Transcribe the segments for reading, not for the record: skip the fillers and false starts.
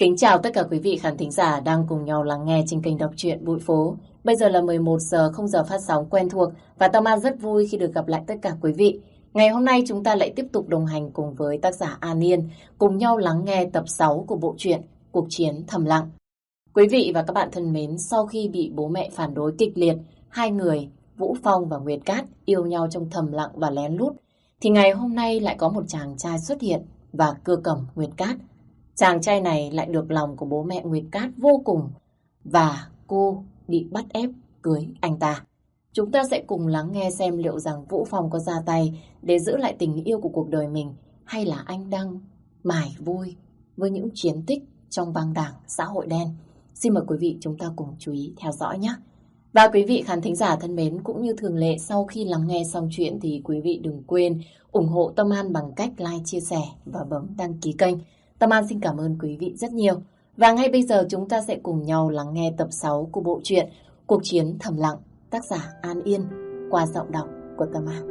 Kính chào tất cả quý vị khán thính giả đang cùng nhau lắng nghe trên kênh đọc truyện Bụi Phố. Bây giờ là 11 giờ 0 giờ phát sóng quen thuộc và Tâm An rất vui khi được gặp lại tất cả quý vị. Ngày hôm nay chúng ta lại tiếp tục đồng hành cùng với tác giả An Yên, cùng nhau lắng nghe tập 6 của bộ truyện Cuộc chiến thầm lặng. Quý vị và các bạn thân mến, sau khi bị bố mẹ phản đối kịch liệt, hai người Vũ Phong và Nguyệt Cát yêu nhau trong thầm lặng và lén lút, thì ngày hôm nay lại có một chàng trai xuất hiện và cưa cẩm Nguyệt Cát. Chàng trai này lại được lòng của bố mẹ Nguyệt Cát vô cùng và cô bị bắt ép cưới anh ta. Chúng ta sẽ cùng lắng nghe xem liệu rằng Vũ Phong có ra tay để giữ lại tình yêu của cuộc đời mình hay là anh đang mải vui với những chiến tích trong băng đảng xã hội đen. Xin mời quý vị chúng ta cùng chú ý theo dõi nhé. Và quý vị khán thính giả thân mến, cũng như thường lệ sau khi lắng nghe xong chuyện thì quý vị đừng quên ủng hộ Tâm An bằng cách like, chia sẻ và bấm đăng ký kênh. Tâm An xin cảm ơn quý vị rất nhiều. Và ngay bây giờ chúng ta sẽ cùng nhau lắng nghe tập 6 của bộ truyện Cuộc chiến thầm lặng, tác giả An Yên, qua giọng đọc của Tâm An.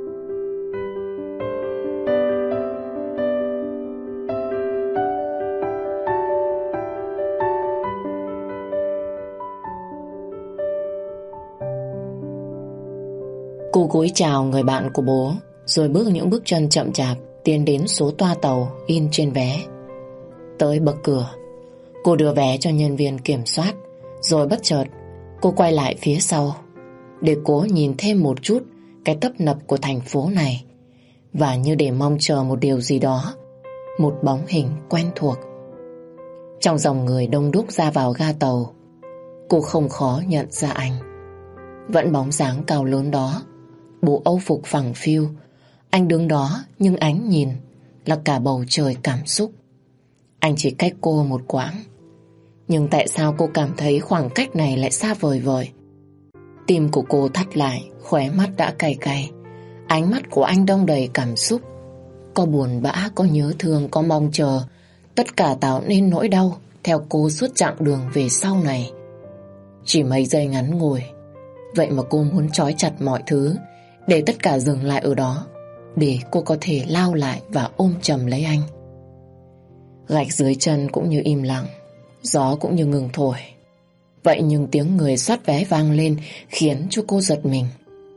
Cô cúi chào người bạn của bố, rồi bước những bước chân chậm chạp tiến đến số toa tàu in trên vé. Tới bậc cửa, cô đưa vé cho nhân viên kiểm soát, rồi bất chợt cô quay lại phía sau để cố nhìn thêm một chút cái tấp nập của thành phố này, và như để mong chờ một điều gì đó, một bóng hình quen thuộc. Trong dòng người đông đúc ra vào ga tàu, cô không khó nhận ra anh. Vẫn bóng dáng cao lớn đó, bộ âu phục phẳng phiu, anh đứng đó nhưng ánh nhìn là cả bầu trời cảm xúc. Anh chỉ cách cô một quãng, nhưng tại sao cô cảm thấy khoảng cách này lại xa vời vời? Tim của cô thắt lại, khóe mắt đã cay cay. Ánh mắt của anh đong đầy cảm xúc, có buồn bã, có nhớ thương, có mong chờ. Tất cả tạo nên nỗi đau theo cô suốt chặng đường về sau này. Chỉ mấy giây ngắn ngủi, vậy mà cô muốn trói chặt mọi thứ, để tất cả dừng lại ở đó, để cô có thể lao lại và ôm chầm lấy anh. Gạch dưới chân cũng như im lặng, gió cũng như ngừng thổi. Vậy nhưng tiếng người soát vé vang lên khiến cho cô giật mình.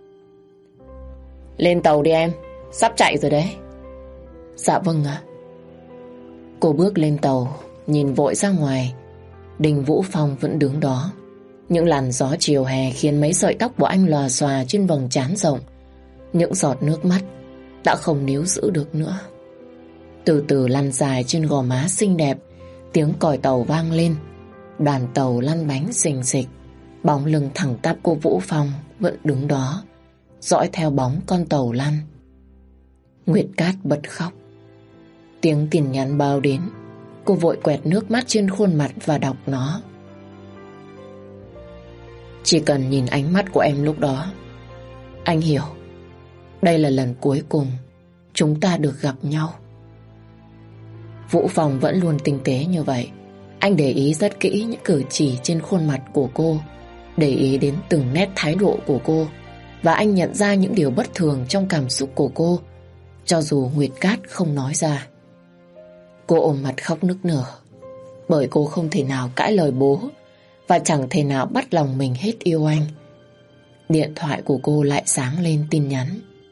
Lên tàu đi em, sắp chạy rồi đấy. Dạ vâng ạ. Cô bước lên tàu, nhìn vội ra ngoài. Đình Vũ Phong vẫn đứng đó. Những làn gió chiều hè khiến mấy sợi tóc của anh lòa xòa trên vầng trán rộng. Những giọt nước mắt đã không níu giữ được nữa. Từ từ lăn dài trên gò má xinh đẹp. Tiếng còi tàu vang lên. Đoàn tàu lăn bánh xình xịch. Bóng lưng thẳng tắp của Vũ Phong vẫn đứng đó, dõi theo bóng con tàu lăn. Nguyệt Cát bật khóc. Tiếng tin nhắn bao đến. Cô vội quẹt nước mắt trên khuôn mặt và đọc nó. Chỉ cần nhìn ánh mắt của em lúc đó, anh hiểu đây là lần cuối cùng chúng ta được gặp nhau. Vũ Phong vẫn luôn tinh tế như vậy. Anh để ý rất kỹ những cử chỉ trên khuôn mặt của cô, để ý đến từng nét thái độ của cô, và anh nhận ra những điều bất thường trong cảm xúc của cô, cho dù Nguyệt Cát không nói ra. Cô ôm mặt khóc nức nở, bởi cô không thể nào cãi lời bố và chẳng thể nào bắt lòng mình hết yêu anh. Điện thoại của cô lại sáng lên tin nhắn.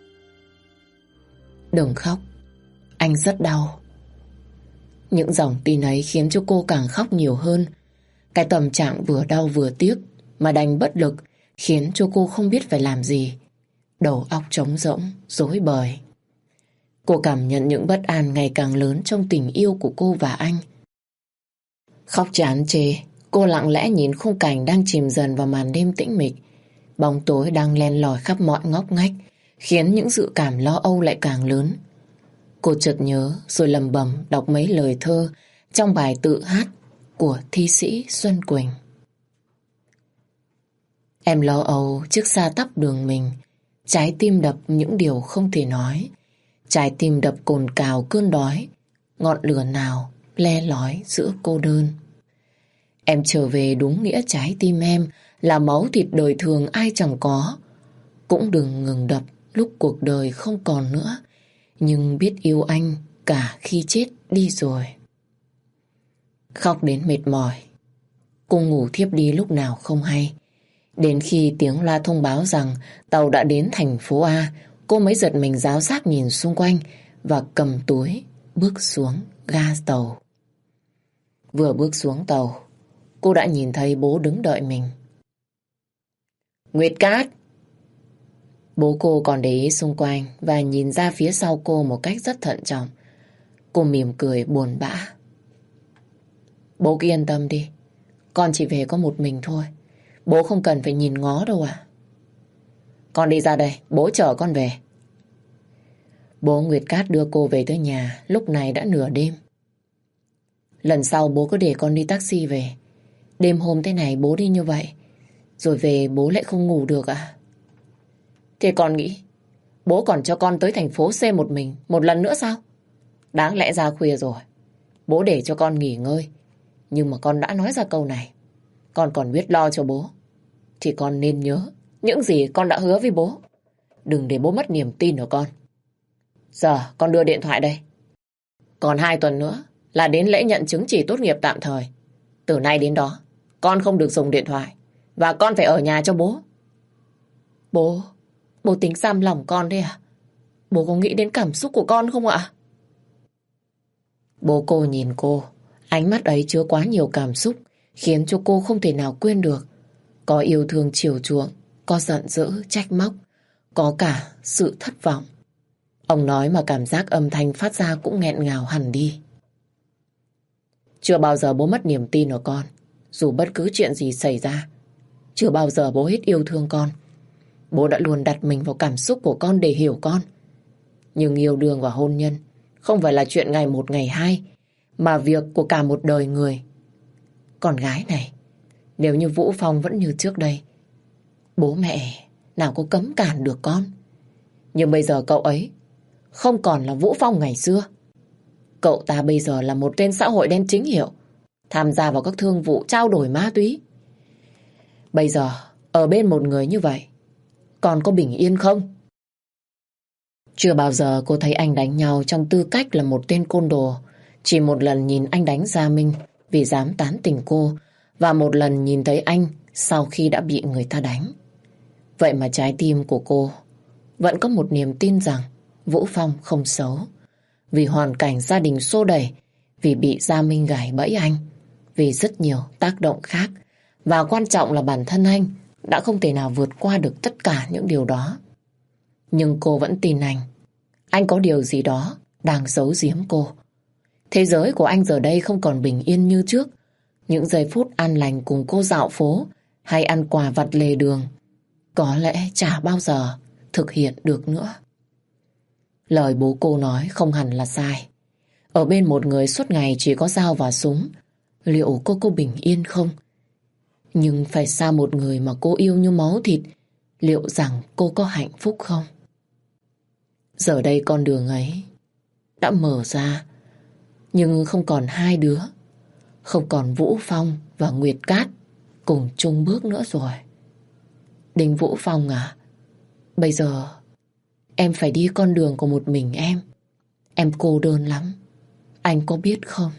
Đừng khóc, anh rất đau. Những dòng tin ấy khiến cho cô càng khóc nhiều hơn. Cái tâm trạng vừa đau vừa tiếc mà đành bất lực khiến cho cô không biết phải làm gì. Đầu óc trống rỗng, rối bời. Cô cảm nhận những bất an ngày càng lớn trong tình yêu của cô và anh. Khóc chán chê, cô lặng lẽ nhìn khung cảnh đang chìm dần vào màn đêm tĩnh mịch. Bóng tối đang len lỏi khắp mọi ngóc ngách, khiến những dự cảm lo âu lại càng lớn. Cô chợt nhớ rồi lẩm bẩm đọc mấy lời thơ trong bài tự hát của thi sĩ Xuân Quỳnh. Em lo âu trước xa tắp đường mình, trái tim đập những điều không thể nói, trái tim đập cồn cào cơn đói, ngọn lửa nào le lói giữa cô đơn. Em trở về đúng nghĩa trái tim em là máu thịt đời thường ai chẳng có. Cũng đừng ngừng đập lúc cuộc đời không còn nữa, nhưng biết yêu anh cả khi chết đi rồi. Khóc đến mệt mỏi, cô ngủ thiếp đi lúc nào không hay. Đến khi tiếng loa thông báo rằng tàu đã đến thành phố A, cô mới giật mình ráo xác nhìn xung quanh và cầm túi bước xuống ga tàu. Vừa bước xuống tàu, cô đã nhìn thấy bố đứng đợi mình. Nguyệt Cát! Bố cô còn để ý xung quanh và nhìn ra phía sau cô một cách rất thận trọng. Cô mỉm cười buồn bã. Bố cứ yên tâm đi, con chỉ về có một mình thôi. Bố không cần phải nhìn ngó đâu ạ. Con đi ra đây, bố chở con về. Bố Nguyệt Cát đưa cô về tới nhà, lúc này đã nửa đêm. Lần sau bố cứ để con đi taxi về. Đêm hôm thế này bố đi như vậy, rồi về bố lại không ngủ được à? Thế con nghĩ bố còn cho con tới thành phố C một mình một lần nữa sao? Đáng lẽ ra khuya rồi, bố để cho con nghỉ ngơi. Nhưng mà con đã nói ra câu này, con còn biết lo cho bố, thì con nên nhớ những gì con đã hứa với bố. Đừng để bố mất niềm tin ở con. Giờ con đưa điện thoại đây. Còn 2 tuần nữa là đến lễ nhận chứng chỉ tốt nghiệp tạm thời. Từ nay đến đó, con không được dùng điện thoại. Và con phải ở nhà cho bố. Bố tính giam lòng con đấy à? Bố có nghĩ đến cảm xúc của con không ạ? Bố cô nhìn cô, ánh mắt ấy chứa quá nhiều cảm xúc, khiến cho cô không thể nào quên được. Có yêu thương chiều chuộng, có giận dữ, trách móc, có cả sự thất vọng. Ông nói mà cảm giác âm thanh phát ra cũng nghẹn ngào hẳn đi. Chưa bao giờ bố mất niềm tin ở con, dù bất cứ chuyện gì xảy ra. Chưa bao giờ bố hết yêu thương con. Bố đã luôn đặt mình vào cảm xúc của con để hiểu con. Nhưng yêu đương và hôn nhân không phải là chuyện ngày một ngày hai, mà việc của cả một đời người. Con gái này, nếu như Vũ Phong vẫn như trước đây, bố mẹ nào có cấm cản được con. Nhưng bây giờ cậu ấy không còn là Vũ Phong ngày xưa. Cậu ta bây giờ là một tên xã hội đen chính hiệu, tham gia vào các thương vụ trao đổi ma túy. Bây giờ ở bên một người như vậy, con có bình yên không? Chưa bao giờ cô thấy anh đánh nhau trong tư cách là một tên côn đồ. Chỉ một lần nhìn anh đánh Gia Minh vì dám tán tỉnh cô, và một lần nhìn thấy anh sau khi đã bị người ta đánh. Vậy mà trái tim của cô vẫn có một niềm tin rằng Vũ Phong không xấu. Vì hoàn cảnh gia đình xô đẩy, vì bị Gia Minh gài bẫy anh, vì rất nhiều tác động khác. Và quan trọng là bản thân anh đã không thể nào vượt qua được tất cả những điều đó. Nhưng cô vẫn tin anh. Anh có điều gì đó đang giấu giếm cô. Thế giới của anh giờ đây không còn bình yên như trước. Những giây phút an lành cùng cô dạo phố hay ăn quà vặt lề đường có lẽ chả bao giờ thực hiện được nữa. Lời bố cô nói không hẳn là sai. Ở bên một người suốt ngày chỉ có dao và súng, liệu cô có bình yên không? Nhưng phải xa một người mà cô yêu như máu thịt, liệu rằng cô có hạnh phúc không? Giờ đây con đường ấy đã mở ra, nhưng không còn hai đứa, không còn Vũ Phong và Nguyệt Cát cùng chung bước nữa rồi. Đinh Vũ Phong à, bây giờ em phải đi con đường của một mình em. Em cô đơn lắm, anh có biết không?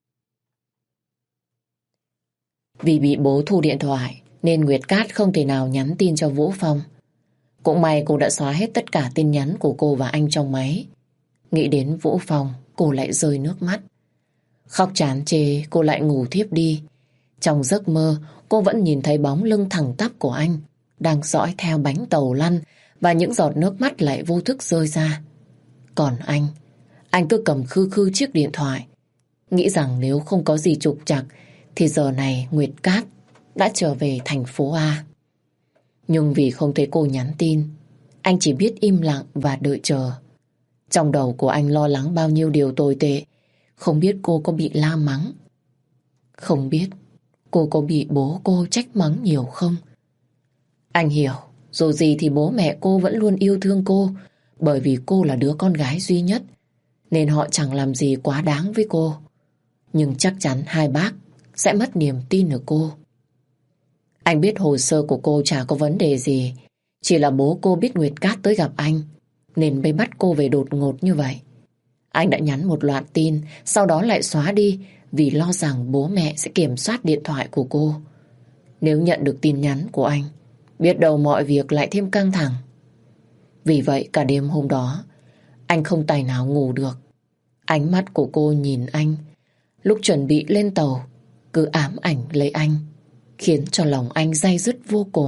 Vì bị bố thu điện thoại nên Nguyệt Cát không thể nào nhắn tin cho Vũ Phong. Cũng may cô đã xóa hết tất cả tin nhắn của cô và anh trong máy. Nghĩ đến Vũ Phong, cô lại rơi nước mắt. Khóc chán chê, cô lại ngủ thiếp đi. Trong giấc mơ, cô vẫn nhìn thấy bóng lưng thẳng tắp của anh đang dõi theo bánh tàu lăn, và những giọt nước mắt lại vô thức rơi ra. Còn anh cứ cầm khư khư chiếc điện thoại, nghĩ rằng nếu không có gì trục trặc thì giờ này Nguyệt Cát đã trở về thành phố A. Nhưng vì không thấy cô nhắn tin, anh chỉ biết im lặng và đợi chờ. Trong đầu của anh lo lắng bao nhiêu điều tồi tệ. Không biết cô có bị la mắng, không biết cô có bị bố cô trách mắng nhiều không. Anh hiểu, dù gì thì bố mẹ cô vẫn luôn yêu thương cô, bởi vì cô là đứa con gái duy nhất, nên họ chẳng làm gì quá đáng với cô. Nhưng chắc chắn hai bác sẽ mất niềm tin ở cô. Anh biết hồ sơ của cô chả có vấn đề gì, chỉ là bố cô biết Nguyệt Cát tới gặp anh nên mới bắt cô về đột ngột như vậy. Anh đã nhắn một loạt tin, sau đó lại xóa đi vì lo rằng bố mẹ sẽ kiểm soát điện thoại của cô. Nếu nhận được tin nhắn của anh, biết đâu mọi việc lại thêm căng thẳng. Vì vậy cả đêm hôm đó, anh không tài nào ngủ được. Ánh mắt của cô nhìn anh, lúc chuẩn bị lên tàu, cứ ám ảnh lấy anh, khiến cho lòng anh day dứt vô cùng.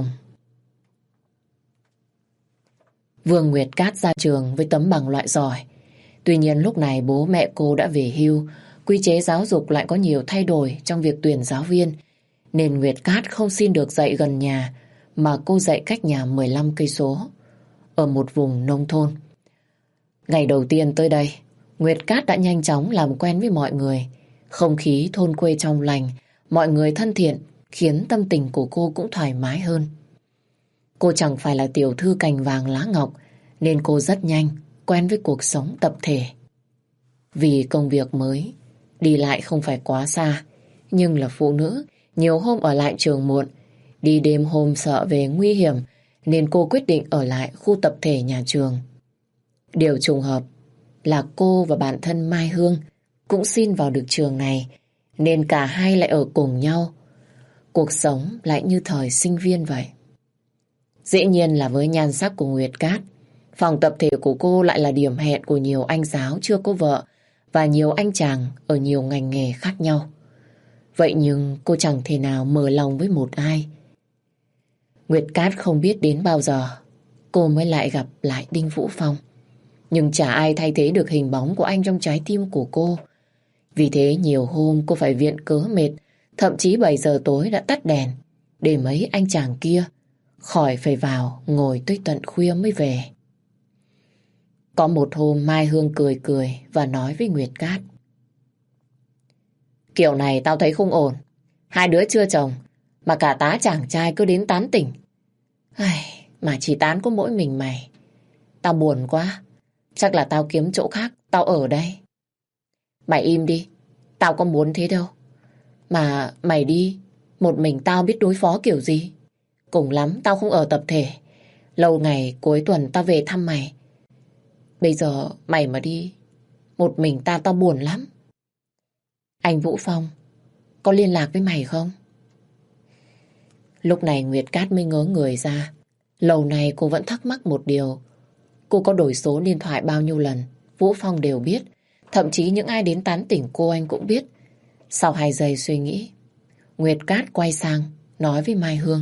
Vương Nguyệt Cát ra trường với tấm bằng loại giỏi. Tuy nhiên lúc này bố mẹ cô đã về hưu, quy chế giáo dục lại có nhiều thay đổi trong việc tuyển giáo viên, nên Nguyệt Cát không xin được dạy gần nhà, mà cô dạy cách nhà 15 cây số, ở một vùng nông thôn. Ngày đầu tiên tới đây, Nguyệt Cát đã nhanh chóng làm quen với mọi người. Không khí thôn quê trong lành, mọi người thân thiện, khiến tâm tình của cô cũng thoải mái hơn. Cô chẳng phải là tiểu thư cành vàng lá ngọc, nên cô rất nhanh quen với cuộc sống tập thể. Vì công việc mới, đi lại không phải quá xa, nhưng là phụ nữ, nhiều hôm ở lại trường muộn, đi đêm hôm sợ về nguy hiểm, nên cô quyết định ở lại khu tập thể nhà trường. Điều trùng hợp là cô và bạn thân Mai Hương cũng xin vào được trường này, nên cả hai lại ở cùng nhau. Cuộc sống lại như thời sinh viên vậy. Dĩ nhiên là với nhan sắc của Nguyệt Cát, phòng tập thể của cô lại là điểm hẹn của nhiều anh giáo chưa có vợ và nhiều anh chàng ở nhiều ngành nghề khác nhau. Vậy nhưng cô chẳng thể nào mở lòng với một ai. Nguyệt Cát không biết đến bao giờ cô mới lại gặp lại Đinh Vũ Phong. Nhưng chả ai thay thế được hình bóng của anh trong trái tim của cô. Vì thế nhiều hôm cô phải viện cớ mệt, thậm chí 7 giờ tối đã tắt đèn, để mấy anh chàng kia khỏi phải vào ngồi tới tận khuya mới về. Có một hôm Mai Hương cười cười và nói với Nguyệt Cát: kiểu này tao thấy không ổn. Hai đứa chưa chồng mà cả tá chàng trai cứ đến tán tỉnh. Mà chỉ tán có mỗi mình mày. Tao buồn quá. Chắc là tao kiếm chỗ khác, tao ở đây. Mày im đi, tao có muốn thế đâu. Mà mày đi, một mình tao biết đối phó kiểu gì. Cùng lắm tao không ở tập thể. Lâu ngày cuối tuần tao về thăm mày. Bây giờ mày mà đi một mình tao buồn lắm. Anh Vũ Phong có liên lạc với mày không? Lúc này Nguyệt Cát mới ngớ người ra. Lâu nay cô vẫn thắc mắc một điều. Cô có đổi số điện thoại bao nhiêu lần, Vũ Phong đều biết. Thậm chí những ai đến tán tỉnh cô anh cũng biết. Sau 2 giây suy nghĩ, Nguyệt Cát quay sang nói với Mai Hương: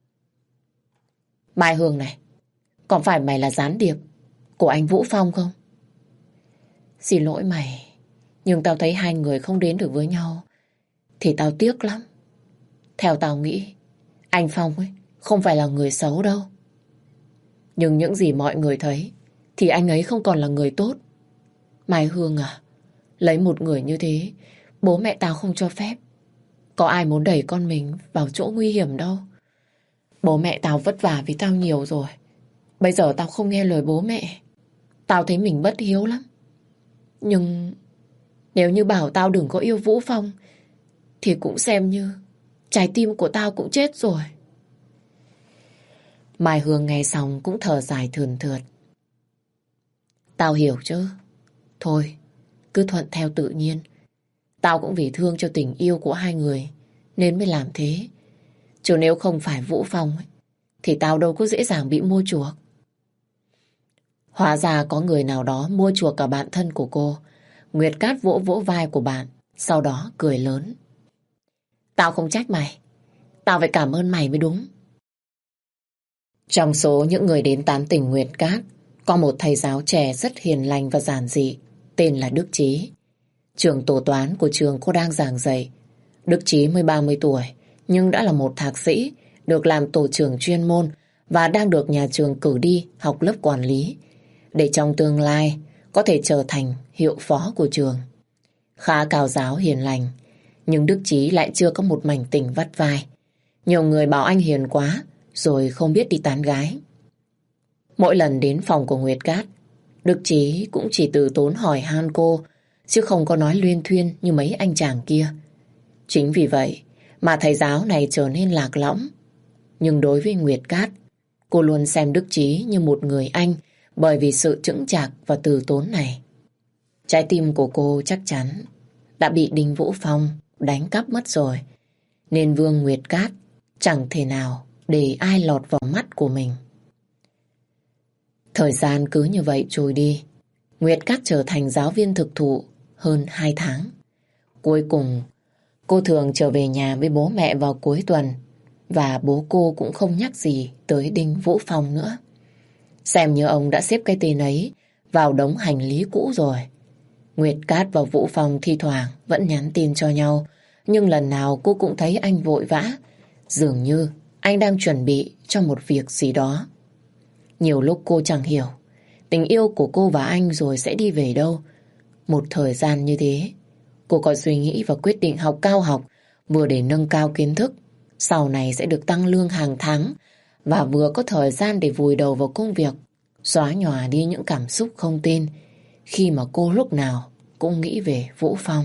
Mai Hương này, còn phải mày là gián điệp của anh Vũ Phong không? Xin lỗi mày, nhưng tao thấy hai người không đến được với nhau thì tao tiếc lắm. Theo tao nghĩ, anh Phong ấy không phải là người xấu đâu. Nhưng những gì mọi người thấy thì anh ấy không còn là người tốt. Mai Hương à, lấy một người như thế, bố mẹ tao không cho phép. Có ai muốn đẩy con mình vào chỗ nguy hiểm đâu. Bố mẹ tao vất vả vì tao nhiều rồi. Bây giờ tao không nghe lời bố mẹ, tao thấy mình bất hiếu lắm. Nhưng nếu như bảo tao đừng có yêu Vũ Phong thì cũng xem như trái tim của tao cũng chết rồi. Mai Hương nghe xong cũng thở dài thườn thượt. Tao hiểu chứ. Thôi, cứ thuận theo tự nhiên. Tao cũng vì thương cho tình yêu của hai người nên mới làm thế. Chứ nếu không phải Vũ Phong ấy, thì tao đâu có dễ dàng bị mua chuộc. Hóa ra có người nào đó mua chuộc cả bạn thân của cô. Nguyệt Cát vỗ vỗ vai của bạn, sau đó cười lớn. Tao không trách mày, tao phải cảm ơn mày mới đúng. Trong số những người đến tán tỉnh Nguyệt Cát, có một thầy giáo trẻ rất hiền lành và giản dị, tên là Đức Chí. Trường tổ toán của trường cô đang giảng dạy. Đức Chí mới 30 tuổi, nhưng đã là một thạc sĩ, được làm tổ trưởng chuyên môn và đang được nhà trường cử đi học lớp quản lý, để trong tương lai có thể trở thành hiệu phó của trường. Khá cao giáo hiền lành, nhưng Đức Chí lại chưa có một mảnh tình vắt vai. Nhiều người bảo anh hiền quá, rồi không biết đi tán gái. Mỗi lần đến phòng của Nguyệt Cát, Đức Chí cũng chỉ từ tốn hỏi han cô, chứ không có nói luyên thuyên như mấy anh chàng kia. Chính vì vậy mà thầy giáo này trở nên lạc lõng. Nhưng đối với Nguyệt Cát, cô luôn xem Đức Chí như một người anh bởi vì sự chững chạc và từ tốn này. Trái tim của cô chắc chắn đã bị Đinh Vũ Phong đánh cắp mất rồi. Nên Vương Nguyệt Cát chẳng thể nào để ai lọt vào mắt của mình. Thời gian cứ như vậy trôi đi. Nguyệt Cát trở thành giáo viên thực thụ hơn 2 tháng. Cuối cùng, cô thường trở về nhà với bố mẹ vào cuối tuần. Và bố cô cũng không nhắc gì tới Đinh Vũ Phong nữa. Xem như ông đã xếp cái tên ấy vào đống hành lý cũ rồi. Nguyệt Cát và Vũ Phong thi thoảng vẫn nhắn tin cho nhau. Nhưng lần nào cô cũng thấy anh vội vã. Dường như anh đang chuẩn bị cho một việc gì đó. Nhiều lúc cô chẳng hiểu tình yêu của cô và anh rồi sẽ đi về đâu. Một thời gian như thế, cô có suy nghĩ và quyết định học cao học, vừa để nâng cao kiến thức, sau này sẽ được tăng lương hàng tháng, và vừa có thời gian để vùi đầu vào công việc, xóa nhòa đi những cảm xúc không tên khi mà cô lúc nào cũng nghĩ về Vũ Phong.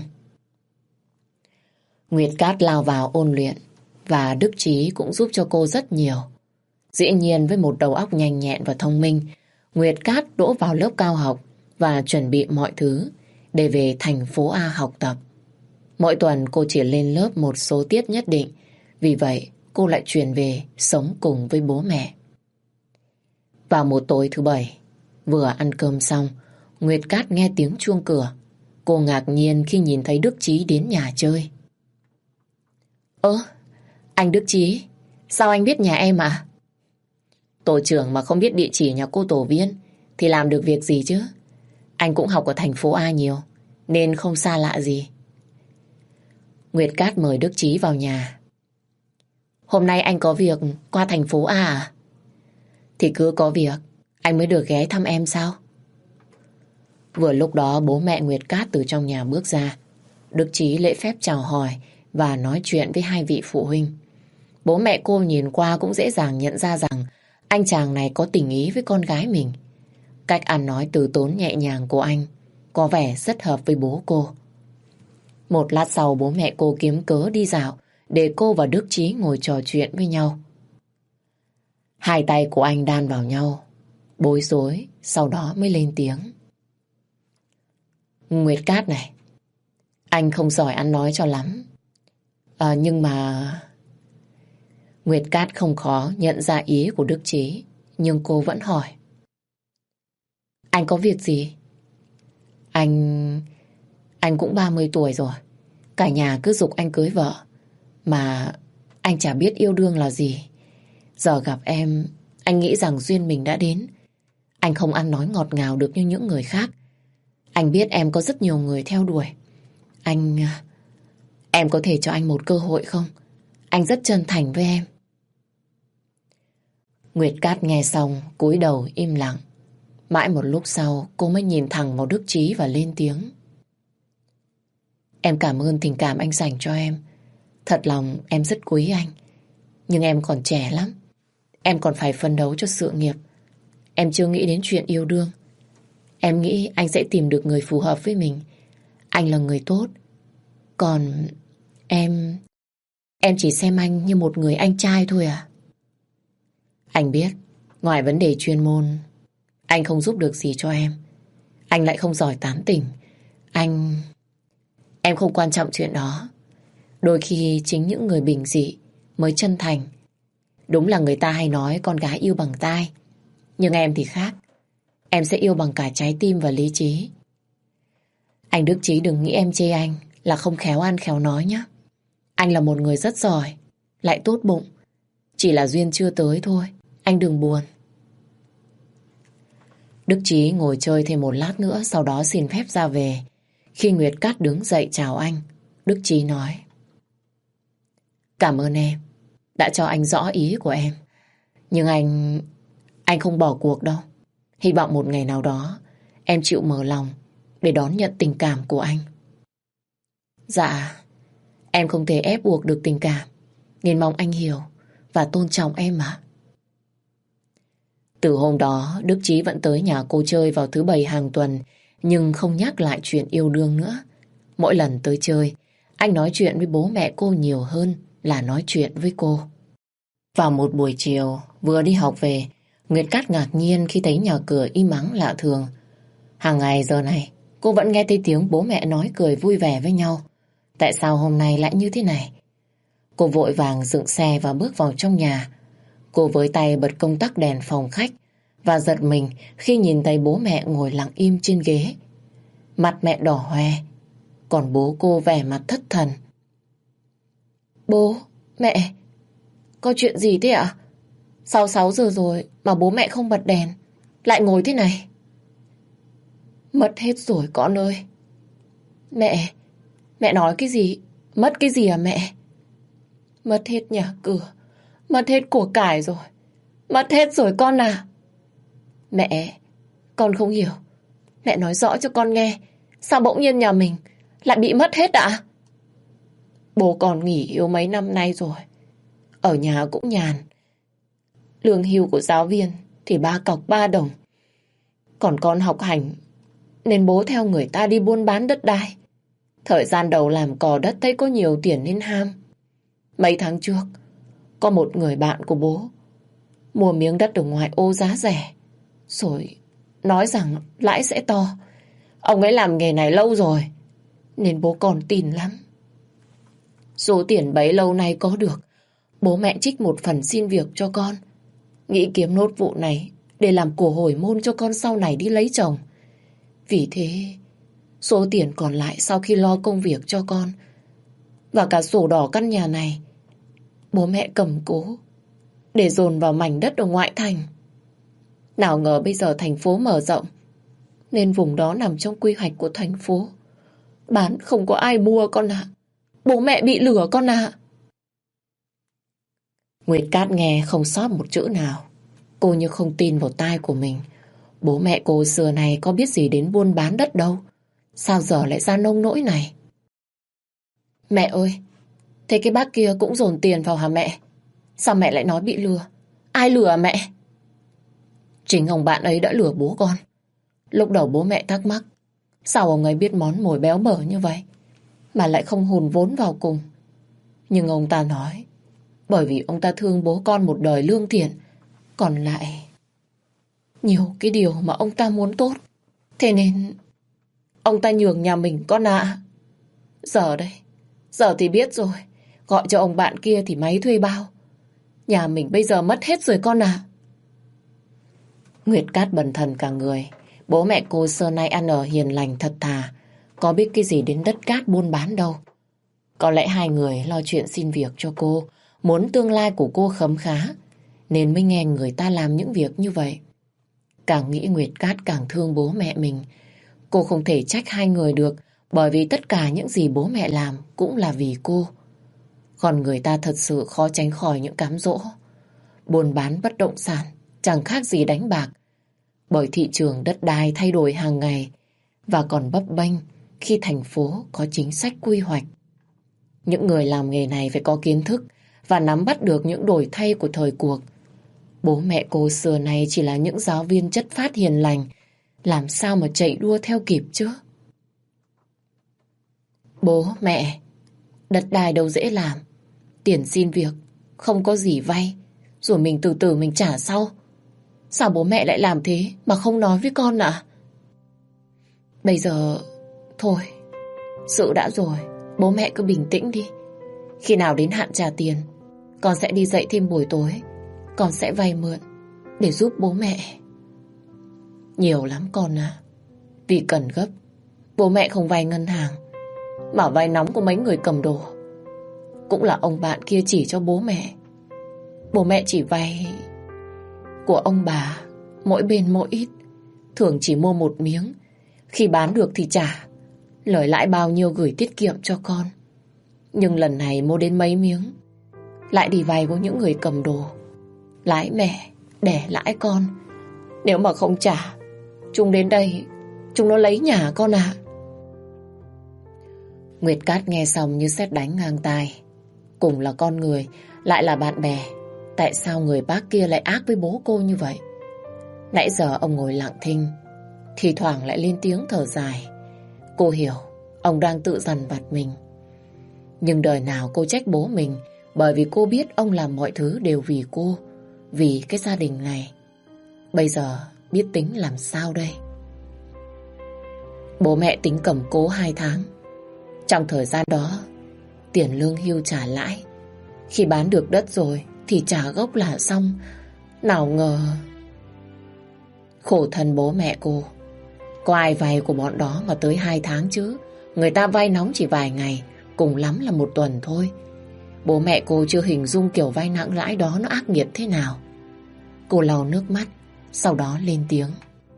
Nguyệt Cát lao vào ôn luyện, và Đức Chí cũng giúp cho cô rất nhiều. Dĩ nhiên với một đầu óc nhanh nhẹn và thông minh, Nguyệt Cát đỗ vào lớp cao học và chuẩn bị mọi thứ để về thành phố A học tập. Mỗi tuần cô chỉ lên lớp một số tiết nhất định, vì vậy cô lại chuyển về sống cùng với bố mẹ. Vào một tối thứ Bảy, vừa ăn cơm xong, Nguyệt Cát nghe tiếng chuông cửa. Cô ngạc nhiên khi nhìn thấy Đức Chí đến nhà chơi. Ơ, anh Đức Chí, sao anh biết nhà em à? Tổ trưởng mà không biết địa chỉ nhà cô tổ viên thì làm được việc gì chứ? Anh cũng học ở thành phố A nhiều, nên không xa lạ gì. Nguyệt Cát mời Đức Chí vào nhà. Hôm nay anh có việc qua thành phố A à? Thì cứ có việc, anh mới được ghé thăm em sao? Vừa lúc đó bố mẹ Nguyệt Cát từ trong nhà bước ra. Đức Chí lễ phép chào hỏi và nói chuyện với hai vị phụ huynh. Bố mẹ cô nhìn qua cũng dễ dàng nhận ra rằng anh chàng này có tình ý với con gái mình. Cách ăn nói từ tốn nhẹ nhàng của anh có vẻ rất hợp với bố cô. Một lát sau bố mẹ cô kiếm cớ đi dạo để cô và Đức Chí ngồi trò chuyện với nhau. Hai tay của anh đan vào nhau, bối rối, sau đó mới lên tiếng. Nguyệt Cát này, anh không giỏi ăn nói cho lắm. Nhưng mà... Nguyệt Cát không khó nhận ra ý của Đức Chí, nhưng cô vẫn hỏi. Anh có việc gì? Anh cũng 30 tuổi rồi. Cả nhà cứ giục anh cưới vợ, mà anh chả biết yêu đương là gì. Giờ gặp em, anh nghĩ rằng duyên mình đã đến. Anh không ăn nói ngọt ngào được như những người khác. Anh biết em có rất nhiều người theo đuổi. Em có thể cho anh một cơ hội không? Anh rất chân thành với em. Nguyệt Cát nghe xong, cúi đầu im lặng. Mãi một lúc sau, cô mới nhìn thẳng vào Đức Chí và lên tiếng. Em cảm ơn tình cảm anh dành cho em. Thật lòng em rất quý anh. Nhưng em còn trẻ lắm. Em còn phải phấn đấu cho sự nghiệp. Em chưa nghĩ đến chuyện yêu đương. Em nghĩ anh sẽ tìm được người phù hợp với mình. Anh là người tốt. Còn em chỉ xem anh như một người anh trai thôi à. Anh biết, ngoài vấn đề chuyên môn, anh không giúp được gì cho em. Anh lại không giỏi tán tỉnh. Em không quan trọng chuyện đó. Đôi khi chính những người bình dị mới chân thành. Đúng là người ta hay nói con gái yêu bằng tai. Nhưng em thì khác. Em sẽ yêu bằng cả trái tim và lý trí. Anh Đức Chí đừng nghĩ em chê anh là không khéo ăn khéo nói nhé. Anh là một người rất giỏi, lại tốt bụng. Chỉ là duyên chưa tới thôi. Anh đừng buồn. Đức Chí ngồi chơi thêm một lát nữa, sau đó xin phép ra về. Khi Nguyệt Cát đứng dậy chào anh, Đức Chí nói. Cảm ơn em đã cho anh rõ ý của em. Nhưng anh không bỏ cuộc đâu. Hy vọng một ngày nào đó em chịu mở lòng để đón nhận tình cảm của anh. Dạ, em không thể ép buộc được tình cảm, nên mong anh hiểu và tôn trọng em mà. Từ hôm đó, Đức Chí vẫn tới nhà cô chơi vào thứ Bảy hàng tuần, nhưng không nhắc lại chuyện yêu đương nữa. Mỗi lần tới chơi, anh nói chuyện với bố mẹ cô nhiều hơn là nói chuyện với cô. Vào một buổi chiều, vừa đi học về, Nguyệt Cát ngạc nhiên khi thấy nhà cửa im ắng lạ thường. Hàng ngày giờ này, cô vẫn nghe thấy tiếng bố mẹ nói cười vui vẻ với nhau. Tại sao hôm nay lại như thế này? Cô vội vàng dựng xe và bước vào trong nhà. Cô với tay bật công tắc đèn phòng khách và giật mình khi nhìn thấy bố mẹ ngồi lặng im trên ghế. Mặt mẹ đỏ hoe, còn bố cô vẻ mặt thất thần. Bố, mẹ, có chuyện gì thế ạ? Sao 6 giờ rồi mà bố mẹ không bật đèn, lại ngồi thế này? Mất hết rồi con ơi. Mẹ nói cái gì? Mất cái gì à mẹ? Mất hết nhà cửa, mất hết của cải rồi. Mất hết rồi con à. Mẹ, con không hiểu. Mẹ nói rõ cho con nghe. Sao bỗng nhiên nhà mình lại bị mất hết ạ? Bố con nghỉ hưu mấy năm nay rồi. Ở nhà cũng nhàn. Lương hưu của giáo viên thì 3 cọc 3 đồng. Còn con học hành nên bố theo người ta đi buôn bán đất đai. Thời gian đầu làm cò đất thấy có nhiều tiền nên ham. Mấy tháng trước, có một người bạn của bố mua miếng đất ở ngoài ô giá rẻ, rồi nói rằng lãi sẽ to. Ông ấy làm nghề này lâu rồi, nên bố còn tin lắm. Số tiền bấy lâu nay có được, bố mẹ trích một phần xin việc cho con. Nghĩ kiếm nốt vụ này để làm của hồi môn cho con sau này đi lấy chồng. Vì thế, số tiền còn lại sau khi lo công việc cho con và cả sổ đỏ căn nhà này, bố mẹ cầm cố để dồn vào mảnh đất ở ngoại thành. Nào ngờ bây giờ thành phố mở rộng, nên vùng đó nằm trong quy hoạch của thành phố. Bán không có ai mua con ạ. Bố mẹ bị lừa con ạ. Nguyệt Cát nghe không sót một chữ nào. Cô như không tin vào tai của mình. Bố mẹ cô xưa này có biết gì đến buôn bán đất đâu. Sao giờ lại ra nông nỗi này? Mẹ ơi, thế cái bác kia cũng dồn tiền vào hả mẹ? Sao mẹ lại nói bị lừa? Ai lừa à mẹ? Chính ông bạn ấy đã lừa bố con. Lúc đầu bố mẹ thắc mắc, sao ông ấy biết món mồi béo bở như vậy mà lại không hùn vốn vào cùng. Nhưng ông ta nói, bởi vì ông ta thương bố con một đời lương thiện, còn lại nhiều cái điều mà ông ta muốn tốt. Thế nên ông ta nhường nhà mình con ạ. Giờ đây, giờ thì biết rồi. Gọi cho ông bạn kia thì máy thuê bao. Nhà mình bây giờ mất hết rồi con ạ. Nguyệt Cát bần thần cả người. Bố mẹ cô xưa nay ăn ở hiền lành thật thà, có biết cái gì đến đất cát buôn bán đâu. Có lẽ hai người lo chuyện xin việc cho cô, muốn tương lai của cô khấm khá, nên mới nghe người ta làm những việc như vậy. Càng nghĩ Nguyệt Cát càng thương bố mẹ mình. Cô không thể trách hai người được, bởi vì tất cả những gì bố mẹ làm cũng là vì cô. Còn người ta thật sự khó tránh khỏi những cám dỗ. Buôn bán bất động sản chẳng khác gì đánh bạc, bởi thị trường đất đai thay đổi hàng ngày và còn bấp bênh khi thành phố có chính sách quy hoạch. Những người làm nghề này phải có kiến thức và nắm bắt được những đổi thay của thời cuộc. Bố mẹ cô xưa nay chỉ là những giáo viên chất phác hiền lành, làm sao mà chạy đua theo kịp chứ? Bố, mẹ, đất đai đâu dễ làm. Tiền xin việc, không có gì vay, rồi mình từ từ mình trả sau. Sao bố mẹ lại làm thế mà không nói với con ạ? Bây giờ, thôi, sự đã rồi, bố mẹ cứ bình tĩnh đi. Khi nào đến hạn trả tiền, con sẽ đi dạy thêm buổi tối. Con sẽ vay mượn để giúp bố mẹ. Nhiều lắm con à. Vì cần gấp, bố mẹ không vay ngân hàng, mà vay nóng của mấy người cầm đồ. Cũng là ông bạn kia chỉ cho bố mẹ. Bố mẹ chỉ vay của ông bà, mỗi bên mỗi ít. Thường chỉ mua một miếng, khi bán được thì trả. Lời lãi bao nhiêu gửi tiết kiệm cho con. Nhưng lần này mua đến mấy miếng, lại đi vay của những người cầm đồ. Lãi mẹ, đẻ lãi con. Nếu mà không trả, chúng đến đây, chúng nó lấy nhà con ạ. Nguyệt Cát nghe xong như sét đánh ngang tai. Cùng là con người, lại là bạn bè, tại sao người bác kia lại ác với bố cô như vậy? Nãy giờ ông ngồi lặng thinh, thì thoảng lại lên tiếng thở dài. Cô hiểu, ông đang tự dằn vặt mình. Nhưng đời nào cô trách bố mình, bởi vì cô biết ông làm mọi thứ đều vì cô, vì cái gia đình này. Bây giờ biết tính làm sao đây? Bố mẹ tính cầm cố 2 tháng. Trong thời gian đó, tiền lương hưu trả lãi. Khi bán được đất rồi thì trả gốc là xong. Nào ngờ... Khổ thân bố mẹ cô. Có ai vay của bọn đó mà tới 2 tháng chứ. Người ta vay nóng chỉ vài ngày, cùng lắm là 1 tuần thôi. Bố mẹ cô chưa hình dung kiểu vay nặng lãi đó nó ác nghiệt thế nào. Cô lau nước mắt, sau đó lên tiếng.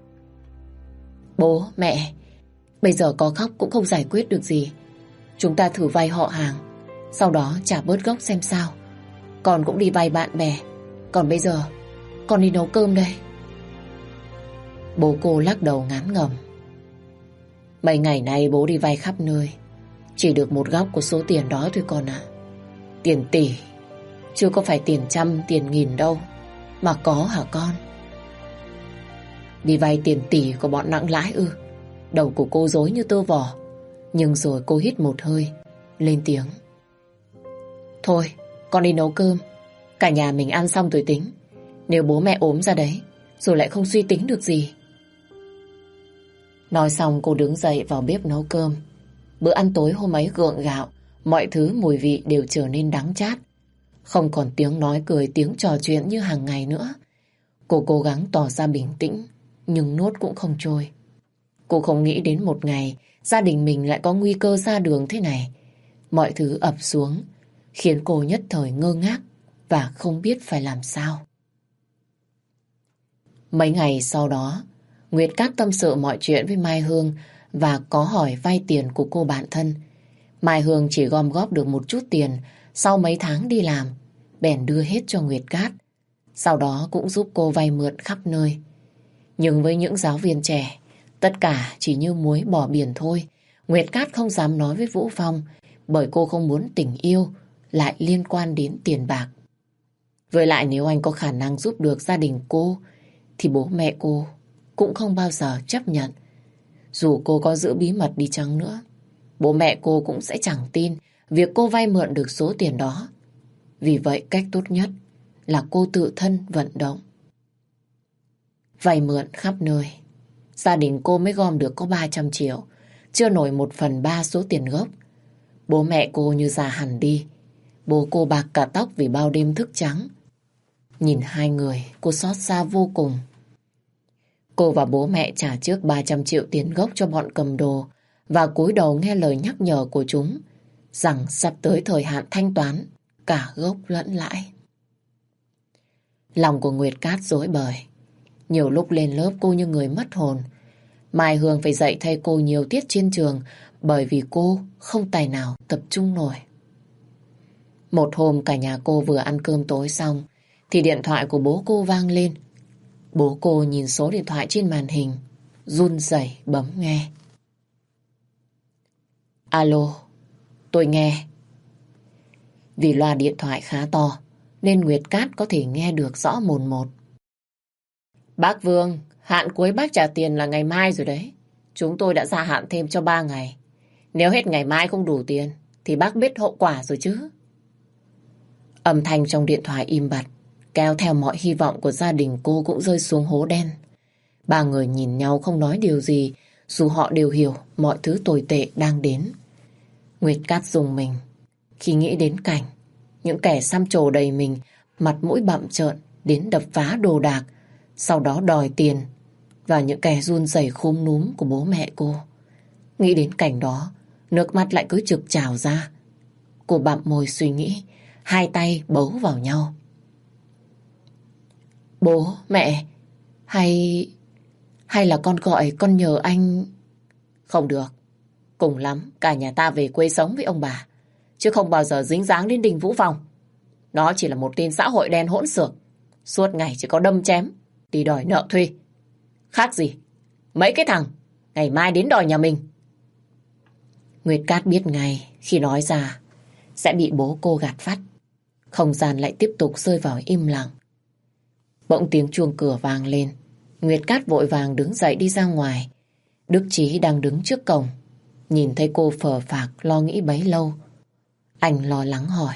Bố, mẹ, bây giờ có khóc cũng không giải quyết được gì. Chúng ta thử vay họ hàng, sau đó trả bớt gốc xem sao. Con cũng đi vay bạn bè. Còn bây giờ, con đi nấu cơm đây. Bố cô lắc đầu ngán ngẩm. Mấy ngày nay bố đi vay khắp nơi, chỉ được 1 góc của số tiền đó thôi con ạ. Tiền tỷ, chứ có phải tiền trăm, tiền nghìn đâu. Mà có hả con? Đi vay tiền tỷ của bọn nặng lãi ư? Đầu của cô rối như tơ vò. Nhưng rồi cô hít một hơi, lên tiếng. Thôi, con đi nấu cơm. Cả nhà mình ăn xong rồi tính. Nếu bố mẹ ốm ra đấy, rồi lại không suy tính được gì. Nói xong cô đứng dậy vào bếp nấu cơm. Bữa ăn tối hôm ấy gượng gạo, mọi thứ mùi vị đều trở nên đắng chát. Không còn tiếng nói cười, tiếng trò chuyện như hàng ngày nữa. Cô cố gắng tỏ ra bình tĩnh, nhưng nốt cũng không trôi. Cô không nghĩ đến một ngày gia đình mình lại có nguy cơ ra đường thế này. Mọi thứ ập xuống, khiến cô nhất thời ngơ ngác và không biết phải làm sao. Mấy ngày sau đó, Nguyệt Cát tâm sự mọi chuyện với Mai Hương và có hỏi vay tiền của cô bạn thân. Mai Hương chỉ gom góp được một chút tiền sau mấy tháng đi làm, bèn đưa hết cho Nguyệt Cát. Sau đó cũng giúp cô vay mượn khắp nơi. Nhưng với những giáo viên trẻ, tất cả chỉ như muối bỏ biển thôi. Nguyệt Cát không dám nói với Vũ Phong, bởi cô không muốn tình yêu lại liên quan đến tiền bạc. Với lại nếu anh có khả năng giúp được gia đình cô, thì bố mẹ cô cũng không bao giờ chấp nhận. Dù cô có giữ bí mật đi chăng nữa, bố mẹ cô cũng sẽ chẳng tin việc cô vay mượn được số tiền đó. Vì vậy cách tốt nhất là cô tự thân vận động. Vay mượn khắp nơi, gia đình cô mới gom được có 300 triệu, chưa nổi 1/3 số tiền gốc. Bố mẹ cô như già hẳn đi. Bố cô bạc cả tóc vì bao đêm thức trắng. Nhìn hai người, cô xót xa vô cùng. Cô và bố mẹ trả trước 300 triệu tiền gốc cho bọn cầm đồ và cúi đầu nghe lời nhắc nhở của chúng rằng sắp tới thời hạn thanh toán cả gốc lẫn lãi. Lòng của Nguyệt Cát rối bời. Nhiều lúc lên lớp cô như người mất hồn. Mai Hương phải dạy thay cô nhiều tiết trên trường bởi vì cô không tài nào tập trung nổi. Một hôm cả nhà cô vừa ăn cơm tối xong thì điện thoại của bố cô vang lên. Bố cô nhìn số điện thoại trên màn hình, run rẩy bấm nghe. Alo, tôi nghe. Vì loa điện thoại khá to nên Nguyệt Cát có thể nghe được rõ mồn một. Bác Vương, hạn cuối bác trả tiền là ngày mai rồi đấy. Chúng tôi đã gia hạn thêm cho 3 ngày. Nếu hết ngày mai không đủ tiền thì bác biết hậu quả rồi chứ. Âm thanh trong điện thoại im bặt, kéo theo mọi hy vọng của gia đình cô cũng rơi xuống hố đen. Ba người nhìn nhau không nói điều gì, dù họ đều hiểu mọi thứ tồi tệ đang đến. Nguyệt Cát rùng mình khi nghĩ đến cảnh những kẻ xăm trổ đầy mình, mặt mũi bặm trợn đến đập phá đồ đạc, sau đó đòi tiền, và những kẻ run rẩy khúm núm của bố mẹ cô. Nghĩ đến cảnh đó, nước mắt lại cứ trực trào ra. Cô bặm môi suy nghĩ, hai tay bấu vào nhau. Bố, mẹ, hay là con gọi, con nhờ anh... Không được. Cùng lắm, cả nhà ta về quê sống với ông bà, chứ không bao giờ dính dáng đến Đình Vũ Phong. Nó chỉ là một tên xã hội đen hỗn xược, suốt ngày chỉ có đâm chém, đi đòi nợ thuê. Khác gì mấy cái thằng ngày mai đến đòi nhà mình. Nguyệt Cát biết ngay khi nói ra sẽ bị bố cô gạt phắt. Không gian lại tiếp tục rơi vào im lặng. Bỗng tiếng chuông cửa vang lên. Nguyệt Cát vội vàng đứng dậy đi ra ngoài. Đức Chí đang đứng trước cổng, nhìn thấy cô phờ phạc lo nghĩ bấy lâu. Anh lo lắng hỏi.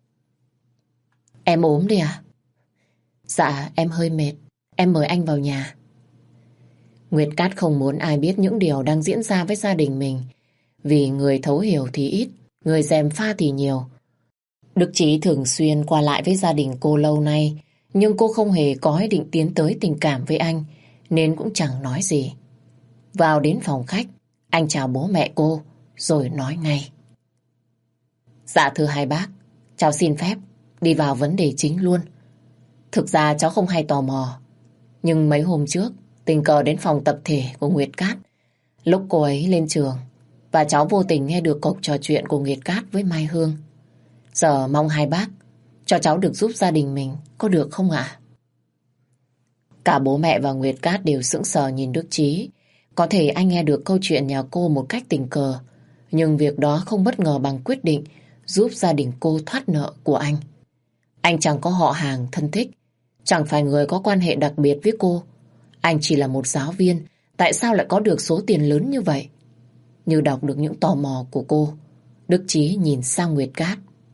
Em ốm đi à? Dạ em hơi mệt, em mời anh vào nhà. Nguyệt Cát không muốn ai biết những điều đang diễn ra với gia đình mình. Vì người thấu hiểu thì ít, người gièm pha thì nhiều. Đức Chí thường xuyên qua lại với gia đình cô lâu nay, nhưng cô không hề có ý định tiến tới tình cảm với anh, nên cũng chẳng nói gì. Vào đến phòng khách, anh chào bố mẹ cô, rồi nói ngay. Dạ thưa hai bác, cháu xin phép đi vào vấn đề chính luôn. Thực ra cháu không hay tò mò, nhưng mấy hôm trước tình cờ đến phòng tập thể của Nguyệt Cát. Lúc cô ấy lên trường, và cháu vô tình nghe được cuộc trò chuyện của Nguyệt Cát với Mai Hương. Giờ mong hai bác cho cháu được giúp gia đình mình, có được không ạ? Cả bố mẹ và Nguyệt Cát đều sững sờ nhìn Đức Chí. Có thể anh nghe được câu chuyện nhà cô một cách tình cờ, nhưng việc đó không bất ngờ bằng quyết định giúp gia đình cô thoát nợ của anh. Anh chẳng có họ hàng thân thích, chẳng phải người có quan hệ đặc biệt với cô. Anh chỉ là một giáo viên, tại sao lại có được số tiền lớn như vậy? Như đọc được những tò mò của cô, Đức Chí nhìn sang Nguyệt Cát.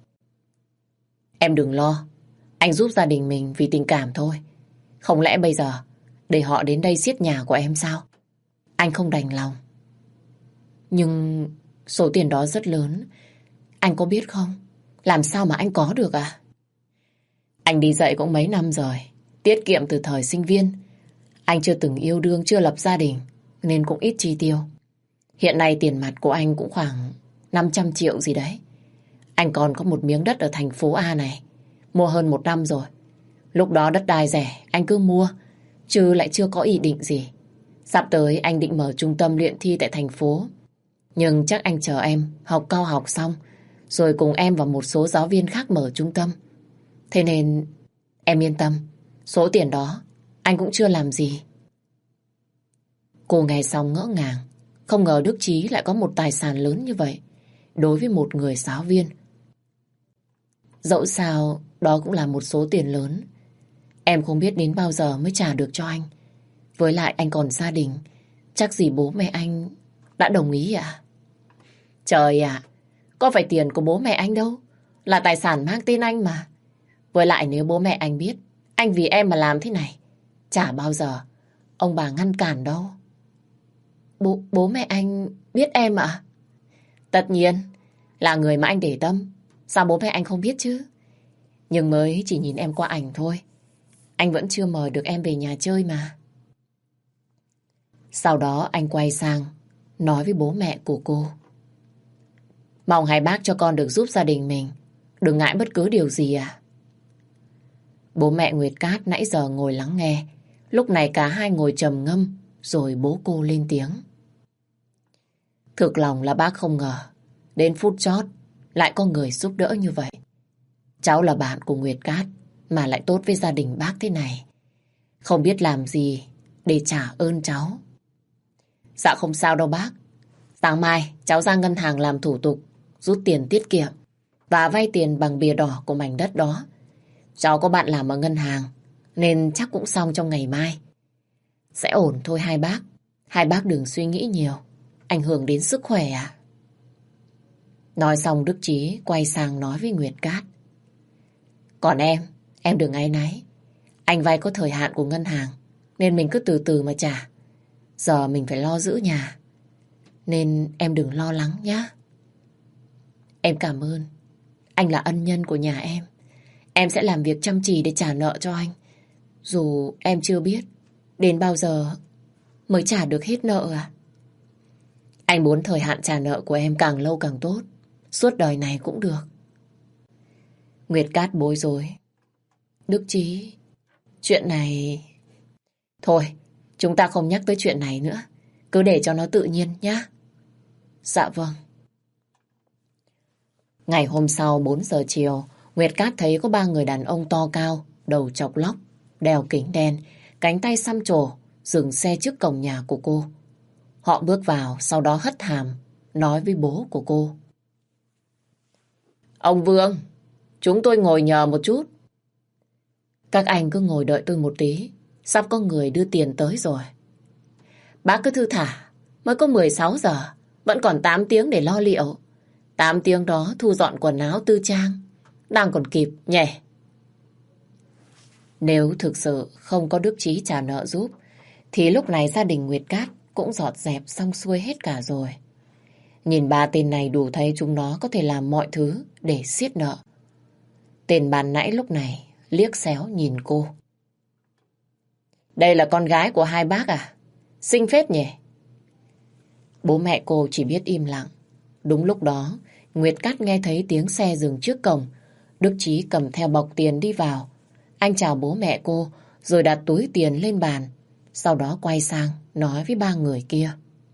Em đừng lo, anh giúp gia đình mình vì tình cảm thôi. Không lẽ bây giờ để họ đến đây giết nhà của em sao? Anh không đành lòng. Nhưng số tiền đó rất lớn, anh có biết không? Làm sao mà anh có được à? Anh đi dạy cũng mấy năm rồi, tiết kiệm từ thời sinh viên. Anh chưa từng yêu đương, chưa lập gia đình, nên cũng ít chi tiêu. Hiện nay tiền mặt của anh cũng khoảng 500 triệu gì đấy. Anh còn có một miếng đất ở thành phố A này, mua hơn 1 năm rồi. Lúc đó đất đai rẻ, anh cứ mua, chứ lại chưa có ý định gì. Sắp tới anh định mở trung tâm luyện thi tại thành phố. Nhưng chắc anh chờ em học cao học xong, rồi cùng em và một số giáo viên khác mở trung tâm. Thế nên em yên tâm, số tiền đó anh cũng chưa làm gì. Cô nghe xong ngỡ ngàng, không ngờ Đức Chí lại có một tài sản lớn như vậy đối với một người giáo viên. Dẫu sao, đó cũng là một số tiền lớn. Em không biết đến bao giờ mới trả được cho anh. Với lại anh còn gia đình, chắc gì bố mẹ anh đã đồng ý ạ? Trời ạ, có phải tiền của bố mẹ anh đâu, là tài sản mang tên anh mà. Với lại nếu bố mẹ anh biết anh vì em mà làm thế này, chả bao giờ ông bà ngăn cản đâu. Bố mẹ anh biết em ạ? Tất nhiên, là người mà anh để tâm, sao bố mẹ anh không biết chứ? Nhưng mới chỉ nhìn em qua ảnh thôi, anh vẫn chưa mời được em về nhà chơi mà. Sau đó anh quay sang nói với bố mẹ của cô. Mong hai bác cho con được giúp gia đình mình, đừng ngại bất cứ điều gì à. Bố mẹ Nguyệt Cát nãy giờ ngồi lắng nghe, lúc này cả hai ngồi trầm ngâm, rồi bố cô lên tiếng. Thực lòng là bác không ngờ, đến phút chót lại có người giúp đỡ như vậy. Cháu là bạn của Nguyệt Cát mà lại tốt với gia đình bác thế này. Không biết làm gì để trả ơn cháu. Dạ không sao đâu bác. Sáng mai cháu ra ngân hàng làm thủ tục, rút tiền tiết kiệm và vay tiền bằng bìa đỏ của mảnh đất đó. Cháu có bạn làm ở ngân hàng nên chắc cũng xong trong ngày mai. Sẽ ổn thôi hai bác. Hai bác đừng suy nghĩ nhiều, ảnh hưởng đến sức khỏe à. Nói xong Đức Chí quay sang nói với Nguyệt Cát. Còn em đừng áy náy. Anh vay có thời hạn của ngân hàng nên mình cứ từ từ mà trả. Giờ mình phải lo giữ nhà, nên em đừng lo lắng nhé. Em cảm ơn. Anh là ân nhân của nhà em. Em sẽ làm việc chăm chỉ để trả nợ cho anh. Dù em chưa biết đến bao giờ mới trả được hết nợ à. Anh muốn thời hạn trả nợ của em càng lâu càng tốt, suốt đời này cũng được. Nguyệt Cát bối rối. Đức Chí, chuyện này... Thôi, chúng ta không nhắc tới chuyện này nữa. Cứ để cho nó tự nhiên nhé. Dạ vâng. Ngày hôm sau 4 giờ chiều, Nguyệt Cát thấy có 3 người đàn ông to cao, đầu chọc lóc, đeo kính đen, cánh tay xăm trổ, dừng xe trước cổng nhà của cô. Họ bước vào, sau đó hất hàm, nói với bố của cô. Ông Vương, chúng tôi ngồi nhờ một chút. Các anh cứ ngồi đợi tôi một tí, sắp có người đưa tiền tới rồi. Bác cứ thư thả, mới có 16 giờ, vẫn còn 8 tiếng để lo liệu. 8 tiếng đó thu dọn quần áo tư trang, đang còn kịp nhỉ. Nếu thực sự không có Đức Chí trả nợ giúp, thì lúc này gia đình Nguyệt Cát cũng dọn dẹp xong xuôi hết cả rồi. Nhìn ba tên này đủ thấy chúng nó có thể làm mọi thứ để xiết nợ. Tên ban nãy lúc này liếc xéo nhìn cô. Đây là con gái của hai bác à? Xinh phết nhỉ? Bố mẹ cô chỉ biết im lặng. Đúng lúc đó, Nguyệt Cát nghe thấy tiếng xe dừng trước cổng. Đức Chí cầm theo bọc tiền đi vào. Anh chào bố mẹ cô, rồi đặt túi tiền lên bàn. Sau đó quay sang, nói với ba người kia.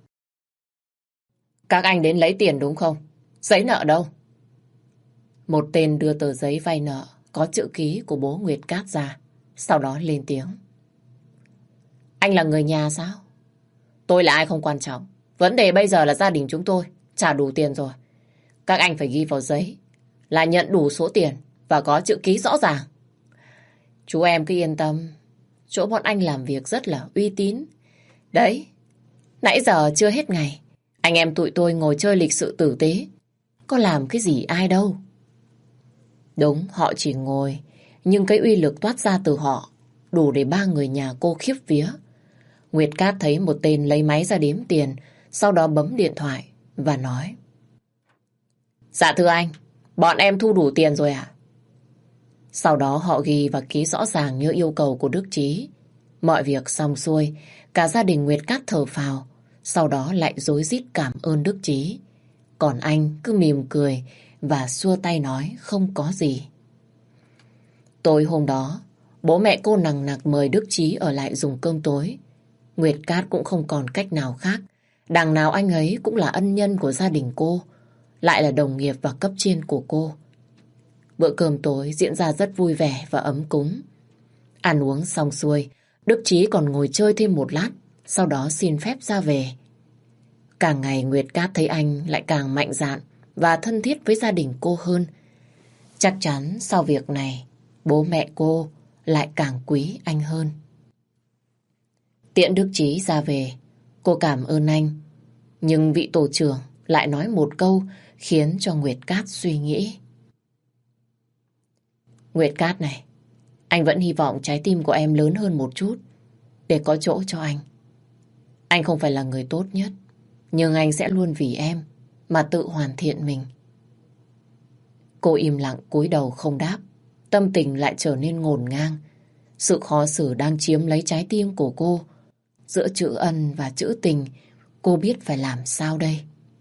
Các anh đến lấy tiền đúng không? Giấy nợ đâu? Một tên đưa tờ giấy vay nợ, có chữ ký của bố Nguyệt Cát ra. Sau đó lên tiếng. Anh là người nhà sao? Tôi là ai không quan trọng. Vấn đề bây giờ là gia đình chúng tôi trả đủ tiền rồi. Các anh phải ghi vào giấy là nhận đủ số tiền và có chữ ký rõ ràng. Chú em cứ yên tâm, chỗ bọn anh làm việc rất là uy tín. Đấy, nãy giờ chưa hết ngày, anh em tụi tôi ngồi chơi lịch sự tử tế. Có làm cái gì ai đâu. Đúng, họ chỉ ngồi, nhưng cái uy lực toát ra từ họ đủ để ba người nhà cô khiếp vía. Nguyệt Cát thấy một tên lấy máy ra đếm tiền, sau đó bấm điện thoại và nói. Dạ thưa anh, bọn em thu đủ tiền rồi ạ. Sau đó họ ghi và ký rõ ràng như yêu cầu của Đức Chí. Mọi việc xong xuôi, cả gia đình Nguyệt Cát thở phào, sau đó lại rối rít cảm ơn Đức Chí. Còn anh cứ mỉm cười và xua tay nói không có gì. Tối hôm đó, bố mẹ cô nằng nặc mời Đức Chí ở lại dùng cơm tối. Nguyệt Cát cũng không còn cách nào khác. Đằng nào anh ấy cũng là ân nhân của gia đình cô, lại là đồng nghiệp và cấp trên của cô. Bữa cơm tối diễn ra rất vui vẻ và ấm cúng. Ăn uống xong xuôi, Đức Chí còn ngồi chơi thêm một lát, sau đó xin phép ra về. Càng ngày Nguyệt Cát thấy anh lại càng mạnh dạn và thân thiết với gia đình cô hơn. Chắc chắn sau việc này, bố mẹ cô lại càng quý anh hơn. Tiễn Đức Chí ra về, cô cảm ơn anh. Nhưng vị tổ trưởng lại nói một câu khiến cho Nguyệt Cát suy nghĩ. Nguyệt Cát này, anh vẫn hy vọng trái tim của em lớn hơn một chút để có chỗ cho anh. Anh không phải là người tốt nhất, nhưng anh sẽ luôn vì em mà tự hoàn thiện mình. Cô im lặng cúi đầu không đáp, tâm tình lại trở nên ngổn ngang. Sự khó xử đang chiếm lấy trái tim của cô. Giữa chữ ân và chữ tình, cô biết phải làm sao đây.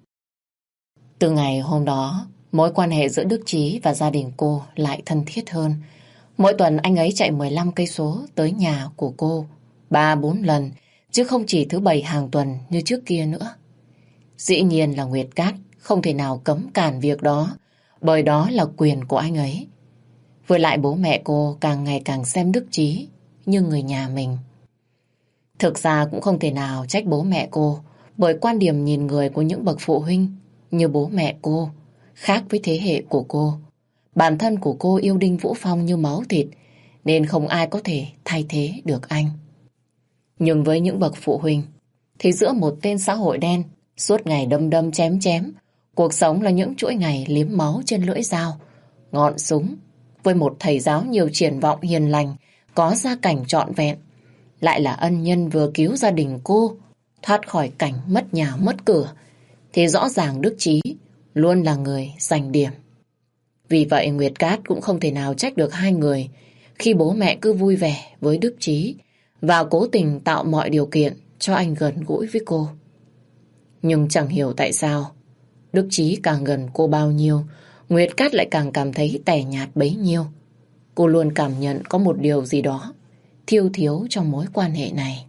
Từ ngày hôm đó, mối quan hệ giữa Đức Chí và gia đình cô lại thân thiết hơn. Mỗi tuần anh ấy chạy 15 cây số tới nhà của cô 3-4 lần, chứ không chỉ thứ bảy hàng tuần như trước kia nữa. Dĩ nhiên là Nguyệt Cát không thể nào cấm cản việc đó, bởi đó là quyền của anh ấy. Với lại bố mẹ cô càng ngày càng xem Đức Chí như người nhà mình. Thực ra cũng không thể nào trách bố mẹ cô, bởi quan điểm nhìn người của những bậc phụ huynh như bố mẹ cô khác với thế hệ của cô. Bản thân của cô yêu Đinh Vũ Phong như máu thịt, nên không ai có thể thay thế được anh. Nhưng với những bậc phụ huynh, thì giữa một tên xã hội đen suốt ngày đâm đâm chém chém, cuộc sống là những chuỗi ngày liếm máu trên lưỡi dao, ngọn súng, với một thầy giáo nhiều triển vọng hiền lành, có gia cảnh trọn vẹn, lại là ân nhân vừa cứu gia đình cô thoát khỏi cảnh mất nhà mất cửa, thì rõ ràng Đức Chí luôn là người giành điểm. Vì vậy Nguyệt Cát cũng không thể nào trách được hai người khi bố mẹ cứ vui vẻ với Đức Chí và cố tình tạo mọi điều kiện cho anh gần gũi với cô. Nhưng chẳng hiểu tại sao Đức Chí càng gần cô bao nhiêu, Nguyệt Cát lại càng cảm thấy tẻ nhạt bấy nhiêu. Cô luôn cảm nhận có một điều gì đó thiêu thiếu trong mối quan hệ này.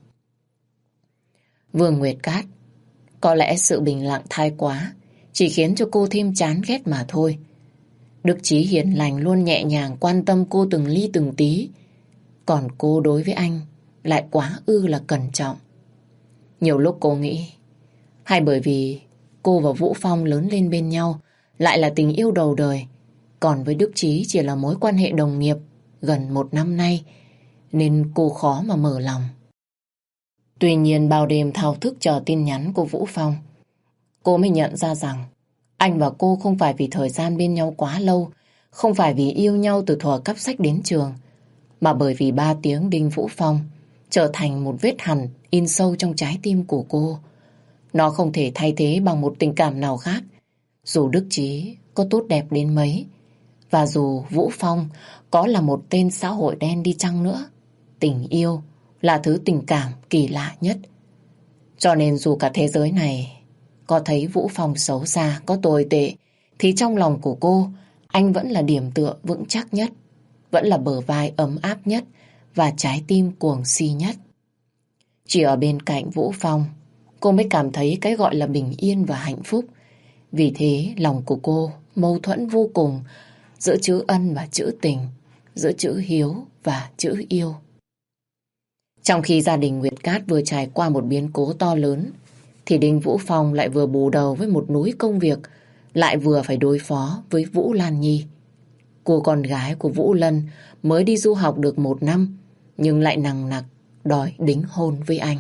Vương Nguyệt Cát, có lẽ sự bình lặng thái quá chỉ khiến cho cô thêm chán ghét mà thôi. Đức Chí hiền lành luôn nhẹ nhàng quan tâm cô từng ly từng tí, còn cô đối với anh lại quá ư là cẩn trọng. Nhiều lúc cô nghĩ, hay bởi vì cô và Vũ Phong lớn lên bên nhau lại là tình yêu đầu đời, còn với Đức Chí chỉ là mối quan hệ đồng nghiệp gần 1 năm nay, nên cô khó mà mở lòng. Tuy nhiên bao đêm thao thức chờ tin nhắn của Vũ Phong, cô mới nhận ra rằng anh và cô không phải vì thời gian bên nhau quá lâu, không phải vì yêu nhau từ thuở cắp sách đến trường, mà bởi vì 3 tiếng Đinh Vũ Phong trở thành một vết hằn in sâu trong trái tim của cô. Nó không thể thay thế bằng một tình cảm nào khác, dù Đức Chí có tốt đẹp đến mấy, và dù Vũ Phong có là một tên xã hội đen đi chăng nữa. Tình yêu là thứ tình cảm kỳ lạ nhất. Cho nên dù cả thế giới này có thấy Vũ Phong xấu xa, có tồi tệ, thì trong lòng của cô, anh vẫn là điểm tựa vững chắc nhất, vẫn là bờ vai ấm áp nhất và trái tim cuồng si nhất. Chỉ ở bên cạnh Vũ Phong, cô mới cảm thấy cái gọi là bình yên và hạnh phúc. Vì thế lòng của cô mâu thuẫn vô cùng giữa chữ ân và chữ tình, giữa chữ hiếu và chữ yêu. Trong khi gia đình Nguyệt Cát vừa trải qua một biến cố to lớn, thì Đinh Vũ Phong lại vừa bù đầu với một núi công việc, lại vừa phải đối phó với Vũ Lan Nhi. Cô con gái của Vũ Lân mới đi du học được 1 năm, nhưng lại nằng nặc đòi đính hôn với anh.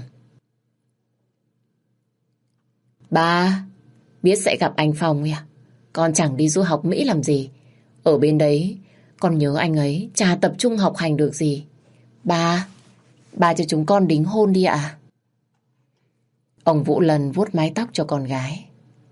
Ba, biết sẽ gặp anh Phong à? Con chẳng đi du học Mỹ làm gì. Ở bên đấy, con nhớ anh ấy chả tập trung học hành được gì. Ba cho chúng con đính hôn đi ạ. Ông Vũ Lân vuốt mái tóc cho con gái.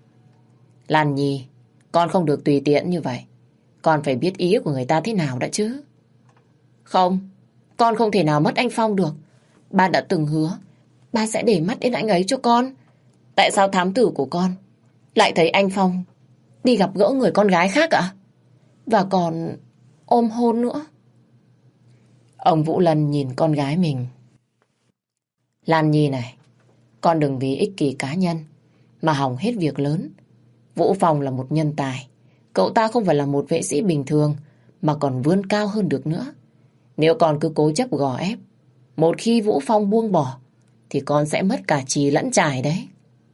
Lan Nhi, con không được tùy tiện như vậy. Con phải biết ý của người ta thế nào đã chứ. Không, con không thể nào mất anh Phong được. Ba đã từng hứa ba sẽ để mắt đến anh ấy cho con. Tại sao thám tử của con lại thấy anh Phong đi gặp gỡ người con gái khác ạ? Và còn ôm hôn nữa. Ông Vũ Lân nhìn con gái mình. Lan Nhi này, con đừng vì ích kỷ cá nhân mà hỏng hết việc lớn. Vũ Phong là một nhân tài. Cậu ta không phải là một vệ sĩ bình thường, mà còn vươn cao hơn được nữa. Nếu con cứ cố chấp gò ép, một khi Vũ Phong buông bỏ, thì con sẽ mất cả chì lẫn chài đấy.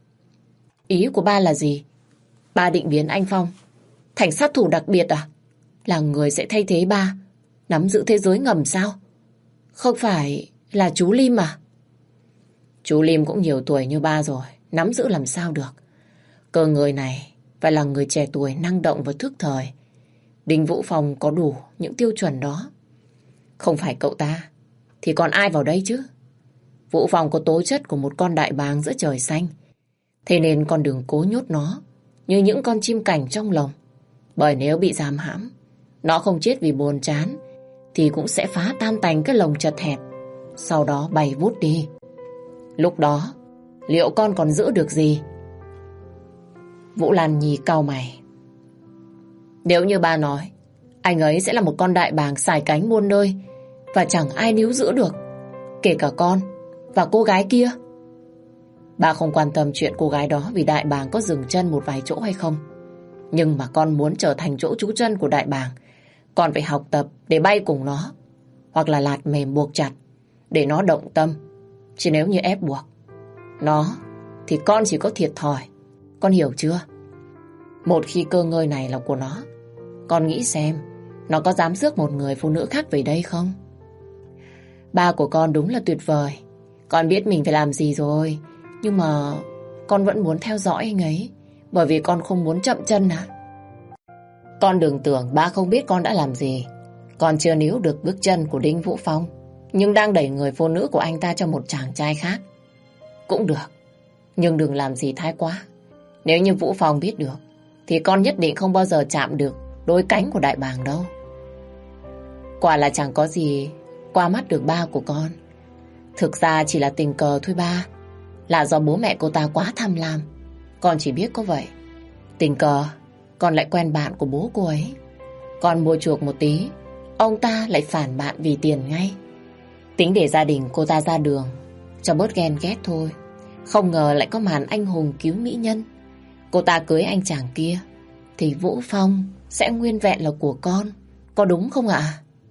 Ý của ba là gì? Ba định biến anh Phong thành sát thủ đặc biệt à? Là người sẽ thay thế ba nắm giữ thế giới ngầm sao? Không phải là chú Lim à? Chú Lim cũng nhiều tuổi như ba rồi, nắm giữ làm sao được. Cơ người này phải là người trẻ tuổi năng động và thức thời. Đinh Vũ Phong có đủ những tiêu chuẩn đó. Không phải cậu ta thì còn ai vào đây chứ? Vũ Phong có tố chất của một con đại bàng giữa trời xanh. Thế nên con đừng cố nhốt nó như những con chim cảnh trong lồng. Bởi nếu bị giam hãm, nó không chết vì buồn chán, thì cũng sẽ phá tan tành cái lồng chật hẹp, sau đó bay vút đi. Lúc đó, liệu con còn giữ được gì? Vũ Lan Nhi cau mày. Nếu như ba nói, anh ấy sẽ là một con đại bàng xài cánh muôn nơi, và chẳng ai níu giữ được, kể cả con và cô gái kia. Ba không quan tâm chuyện cô gái đó vì đại bàng có dừng chân một vài chỗ hay không. Nhưng mà con muốn trở thành chỗ trú chân của đại bàng, con phải học tập để bay cùng nó, hoặc là lạt mềm buộc chặt để nó động tâm. Chứ nếu như ép buộc nó thì con chỉ có thiệt thòi. Con hiểu chưa? Một khi cơ ngơi này là của nó, con nghĩ xem nó có dám rước một người phụ nữ khác về đây không? Ba của con đúng là tuyệt vời. Con biết mình phải làm gì rồi, nhưng mà con vẫn muốn theo dõi anh ấy, bởi vì con không muốn chậm chân à. Con đừng tưởng ba không biết con đã làm gì. Con chưa níu được bước chân của Đinh Vũ Phong, nhưng đang đẩy người phụ nữ của anh ta cho một chàng trai khác. Cũng được, nhưng đừng làm gì thái quá. Nếu như Vũ Phong biết được, thì con nhất định không bao giờ chạm được đôi cánh của đại bàng đâu. Quả là chẳng có gì qua mắt được ba của con. Thực ra chỉ là tình cờ thôi ba. Là do bố mẹ cô ta quá tham lam. Con chỉ biết có vậy. Tình cờ con lại quen bạn của bố cô ấy. Con mua chuộc một tí, ông ta lại phản bạn vì tiền ngay. Tính để gia đình cô ta ra đường cho bớt ghen ghét thôi. Không ngờ lại có màn anh hùng cứu mỹ nhân. Cô ta cưới anh chàng kia thì Vũ Phong sẽ nguyên vẹn là của con. Có đúng không ạ?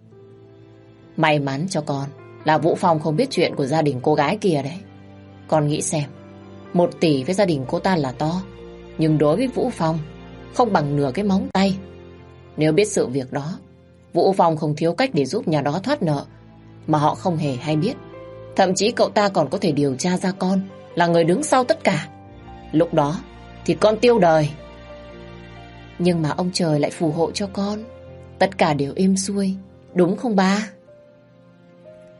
May mắn cho con là Vũ Phong không biết chuyện của gia đình cô gái kia đấy. Con nghĩ xem, 1 tỷ với gia đình cô ta là to, nhưng đối với Vũ Phong không bằng nửa cái móng tay. Nếu biết sự việc đó, Vũ Phong không thiếu cách để giúp nhà đó thoát nợ, mà họ không hề hay biết. Thậm chí cậu ta còn có thể điều tra ra con là người đứng sau tất cả. Lúc đó thì con tiêu đời. Nhưng mà ông trời lại phù hộ cho con, tất cả đều êm xuôi, đúng không ba?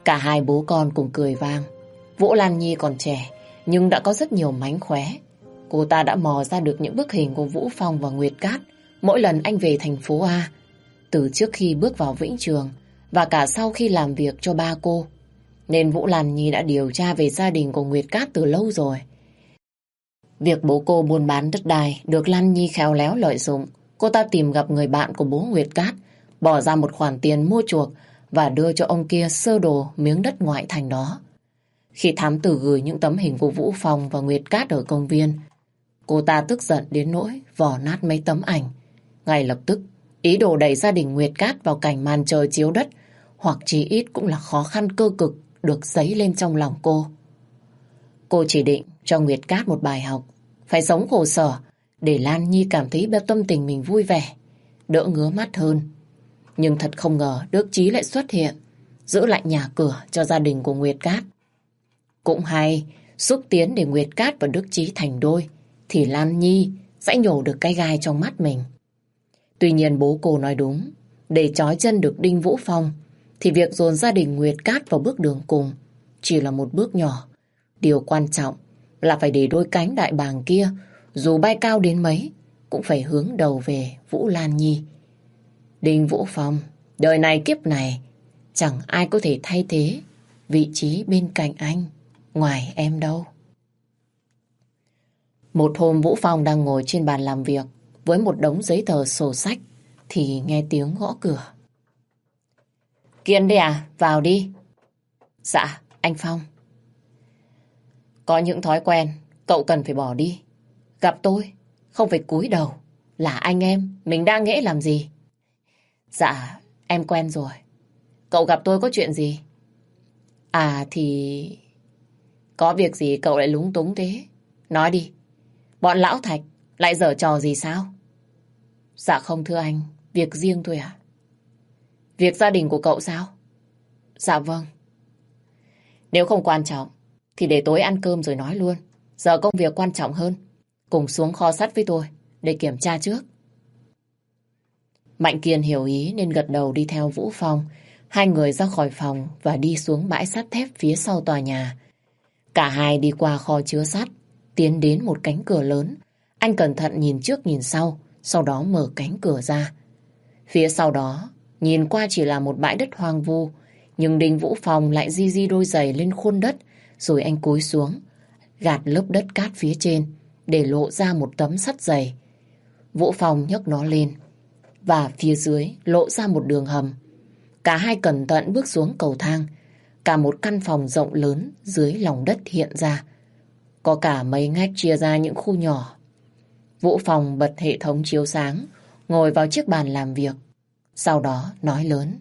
Cả hai bố con cùng cười vang. Vũ Lan Nhi còn trẻ nhưng đã có rất nhiều mánh khóe. Cô ta đã mò ra được những bức hình của Vũ Phong và Nguyệt Cát mỗi lần anh về thành phố A, từ trước khi bước vào Vĩnh Trường và cả sau khi làm việc cho ba cô. Nên Vũ Lan Nhi đã điều tra về gia đình của Nguyệt Cát từ lâu rồi. Việc bố cô buôn bán đất đai được Lan Nhi khéo léo lợi dụng. Cô ta tìm gặp người bạn của bố Nguyệt Cát, bỏ ra một khoản tiền mua chuộc và đưa cho ông kia sơ đồ miếng đất ngoại thành đó. Khi thám tử gửi những tấm hình của Vũ Phong và Nguyệt Cát ở công viên, cô ta tức giận đến nỗi vò nát mấy tấm ảnh. Ngay lập tức, ý đồ đẩy gia đình Nguyệt Cát vào cảnh màn trời chiếu đất, hoặc chí ít cũng là khó khăn cơ cực được dấy lên trong lòng cô. Cô chỉ định cho Nguyệt Cát một bài học, phải sống khổ sở để Lan Nhi cảm thấy tâm tình mình vui vẻ, đỡ ngứa mắt hơn. Nhưng thật không ngờ Đức Chí lại xuất hiện, giữ lại nhà cửa cho gia đình của Nguyệt Cát. Cũng hay, xúc tiến để Nguyệt Cát và Đức Chí thành đôi, thì Lan Nhi sẽ nhổ được cái gai trong mắt mình. Tuy nhiên bố cô nói đúng, để trói chân được Đinh Vũ Phong, thì việc dồn gia đình Nguyệt Cát vào bước đường cùng chỉ là một bước nhỏ. Điều quan trọng là phải để đôi cánh đại bàng kia, dù bay cao đến mấy, cũng phải hướng đầu về Vũ Lan Nhi. Đinh Vũ Phong, đời này kiếp này, chẳng ai có thể thay thế vị trí bên cạnh anh, ngoài em đâu. Một hôm Vũ Phong đang ngồi trên bàn làm việc với một đống giấy tờ sổ sách, thì nghe tiếng gõ cửa. Kiên đây à, vào đi. Dạ, anh Phong. Có những thói quen cậu cần phải bỏ đi. Gặp tôi, không phải cúi đầu, là anh em, mình đang nghễ làm gì? Dạ, em quen rồi. Cậu gặp tôi có chuyện gì? À thì... Có việc gì cậu lại lúng túng thế? Nói đi. Bọn Lão Thạch lại giở trò gì sao? Dạ không thưa anh, việc riêng thôi à? Việc gia đình của cậu sao? Dạ vâng. Nếu không quan trọng thì để tối ăn cơm rồi nói luôn. Giờ công việc quan trọng hơn. Cùng xuống kho sắt với tôi để kiểm tra trước. Mạnh Kiên hiểu ý nên gật đầu đi theo Vũ Phong. Hai người ra khỏi phòng và đi xuống bãi sắt thép phía sau tòa nhà. Cả hai đi qua kho chứa sắt, tiến đến một cánh cửa lớn. Anh cẩn thận nhìn trước nhìn sau đó mở cánh cửa ra. Phía sau đó, nhìn qua chỉ là một bãi đất hoang vu, nhưng Đinh Vũ Phong lại di di đôi giày lên khuôn đất, rồi anh cúi xuống, gạt lớp đất cát phía trên, để lộ ra một tấm sắt dày. Vũ Phong nhấc nó lên, và phía dưới lộ ra một đường hầm. Cả hai cẩn thận bước xuống cầu thang, cả một căn phòng rộng lớn dưới lòng đất hiện ra. Có cả mấy ngách chia ra những khu nhỏ. Vũ Phong bật hệ thống chiếu sáng, ngồi vào chiếc bàn làm việc. Sau đó nói lớn.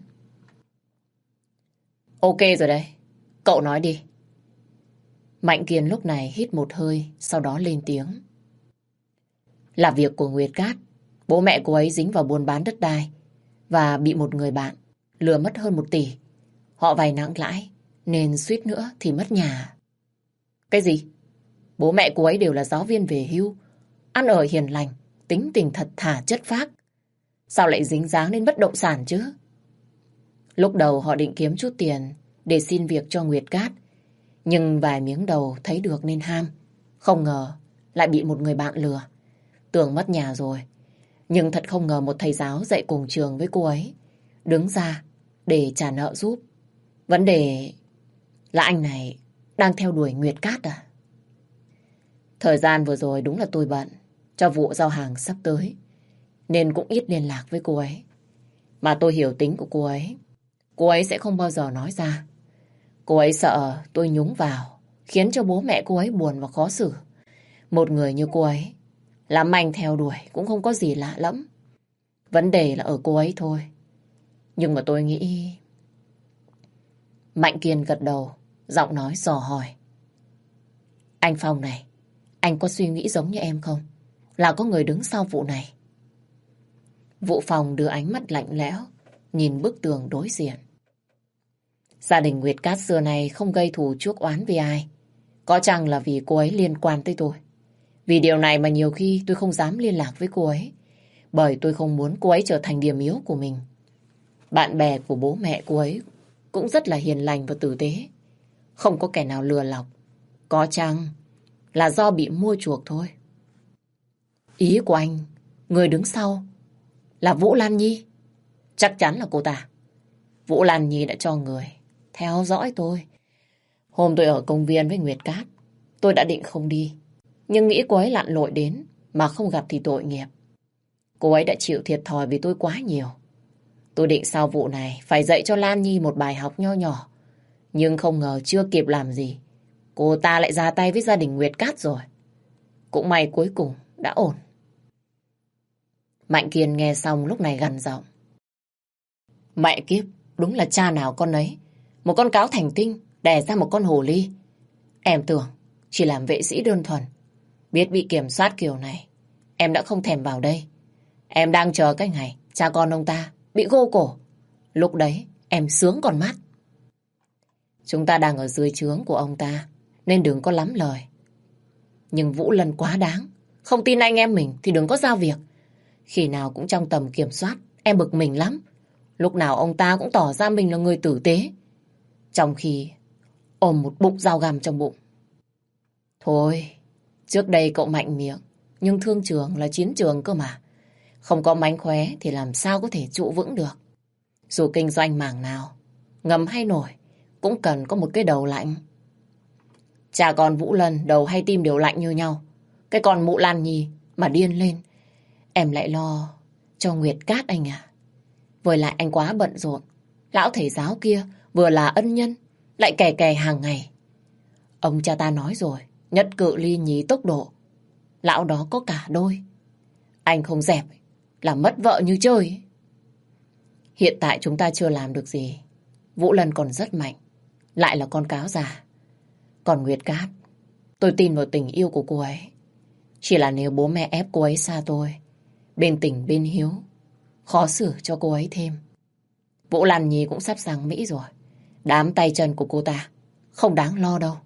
Ok rồi đây, cậu nói đi. Mạnh Kiên lúc này hít một hơi, sau đó lên tiếng. Là việc của Nguyệt Cát. Bố mẹ cô ấy dính vào buôn bán đất đai và bị một người bạn lừa mất hơn 1 tỷ. Họ vay nặng lãi nên suýt nữa thì mất nhà. Cái gì? Bố mẹ cô ấy đều là giáo viên về hưu, ăn ở hiền lành, tính tình thật thà chất phác. Sao lại dính dáng đến bất động sản chứ? Lúc đầu họ định kiếm chút tiền để xin việc cho Nguyệt Cát, nhưng vài miếng đầu thấy được nên ham. Không ngờ lại bị một người bạn lừa. Tưởng mất nhà rồi, nhưng thật không ngờ một thầy giáo dạy cùng trường với cô ấy đứng ra để trả nợ giúp. Vấn đề là anh này đang theo đuổi Nguyệt Cát à? Thời gian vừa rồi đúng là tôi bận cho vụ giao hàng sắp tới, nên cũng ít liên lạc với cô ấy. Mà tôi hiểu tính của cô ấy. Cô ấy sẽ không bao giờ nói ra. Cô ấy sợ tôi nhúng vào, khiến cho bố mẹ cô ấy buồn và khó xử. Một người như cô ấy, làm anh theo đuổi cũng không có gì lạ lắm. Vấn đề là ở cô ấy thôi. Nhưng mà tôi nghĩ... Mạnh Kiên gật đầu, giọng nói dò hỏi. Anh Phong này, anh có suy nghĩ giống như em không? Là có người đứng sau vụ này. Vũ Phong đưa ánh mắt lạnh lẽo, nhìn bức tường đối diện. Gia đình Nguyệt Cát xưa này không gây thù chuốc oán với ai. Có chăng là vì cô ấy liên quan tới tôi. Vì điều này mà nhiều khi tôi không dám liên lạc với cô ấy. Bởi tôi không muốn cô ấy trở thành điểm yếu của mình. Bạn bè của bố mẹ cô ấy cũng rất là hiền lành và tử tế. Không có kẻ nào lừa lọc. Có chăng là do bị mua chuộc thôi. Ý của anh, người đứng sau là Vũ Lan Nhi. Chắc chắn là cô ta. Vũ Lan Nhi đã cho người theo dõi tôi. Hôm tôi ở công viên với Nguyệt Cát, tôi đã định không đi. Nhưng nghĩ cô ấy lặn lội đến, mà không gặp thì tội nghiệp. Cô ấy đã chịu thiệt thòi vì tôi quá nhiều. Tôi định sau vụ này phải dạy cho Lan Nhi một bài học nho nhỏ. Nhưng không ngờ chưa kịp làm gì, cô ta lại ra tay với gia đình Nguyệt Cát rồi. Cũng may cuối cùng đã ổn. Mạnh Kiên nghe xong lúc này gằn giọng. Mẹ kiếp, đúng là cha nào con ấy. Một con cáo thành tinh đẻ ra một con hồ ly. Em tưởng chỉ làm vệ sĩ đơn thuần. Biết bị kiểm soát kiểu này, em đã không thèm vào đây. Em đang chờ cái ngày cha con ông ta bị gô cổ. Lúc đấy em sướng còn mắt. Chúng ta đang ở dưới trướng của ông ta, nên đừng có lắm lời. Nhưng Vũ Lân quá đáng. Không tin anh em mình thì đừng có giao việc. Khi nào cũng trong tầm kiểm soát, em bực mình lắm. Lúc nào ông ta cũng tỏ ra mình là người tử tế, trong khi ôm một bụng dao găm trong bụng. Thôi, trước đây cậu mạnh miệng, nhưng thương trường là chiến trường cơ mà. Không có mánh khóe thì làm sao có thể trụ vững được. Dù kinh doanh mảng nào, ngầm hay nổi, cũng cần có một cái đầu lạnh. Cha con Vũ Lân đầu hay tim đều lạnh như nhau. Cái con mụ Lan Nhi mà điên lên, em lại lo cho Nguyệt Cát anh à. Với lại anh quá bận rộn. Lão thầy giáo kia vừa là ân nhân, lại kè kè hàng ngày. Ông cha ta nói rồi, nhất cự ly nhí tốc độ. Lão đó có cả đôi. Anh không dẹp là mất vợ như chơi. Hiện tại chúng ta chưa làm được gì. Vũ Lân còn rất mạnh, lại là con cáo già. Còn Nguyệt Cát, tôi tin vào tình yêu của cô ấy. Chỉ là nếu bố mẹ ép cô ấy xa tôi, bên tình bên hiếu, khó xử cho cô ấy thêm. Vũ Lan Nhi cũng sắp sang Mỹ rồi. Đám tay chân của cô ta không đáng lo đâu.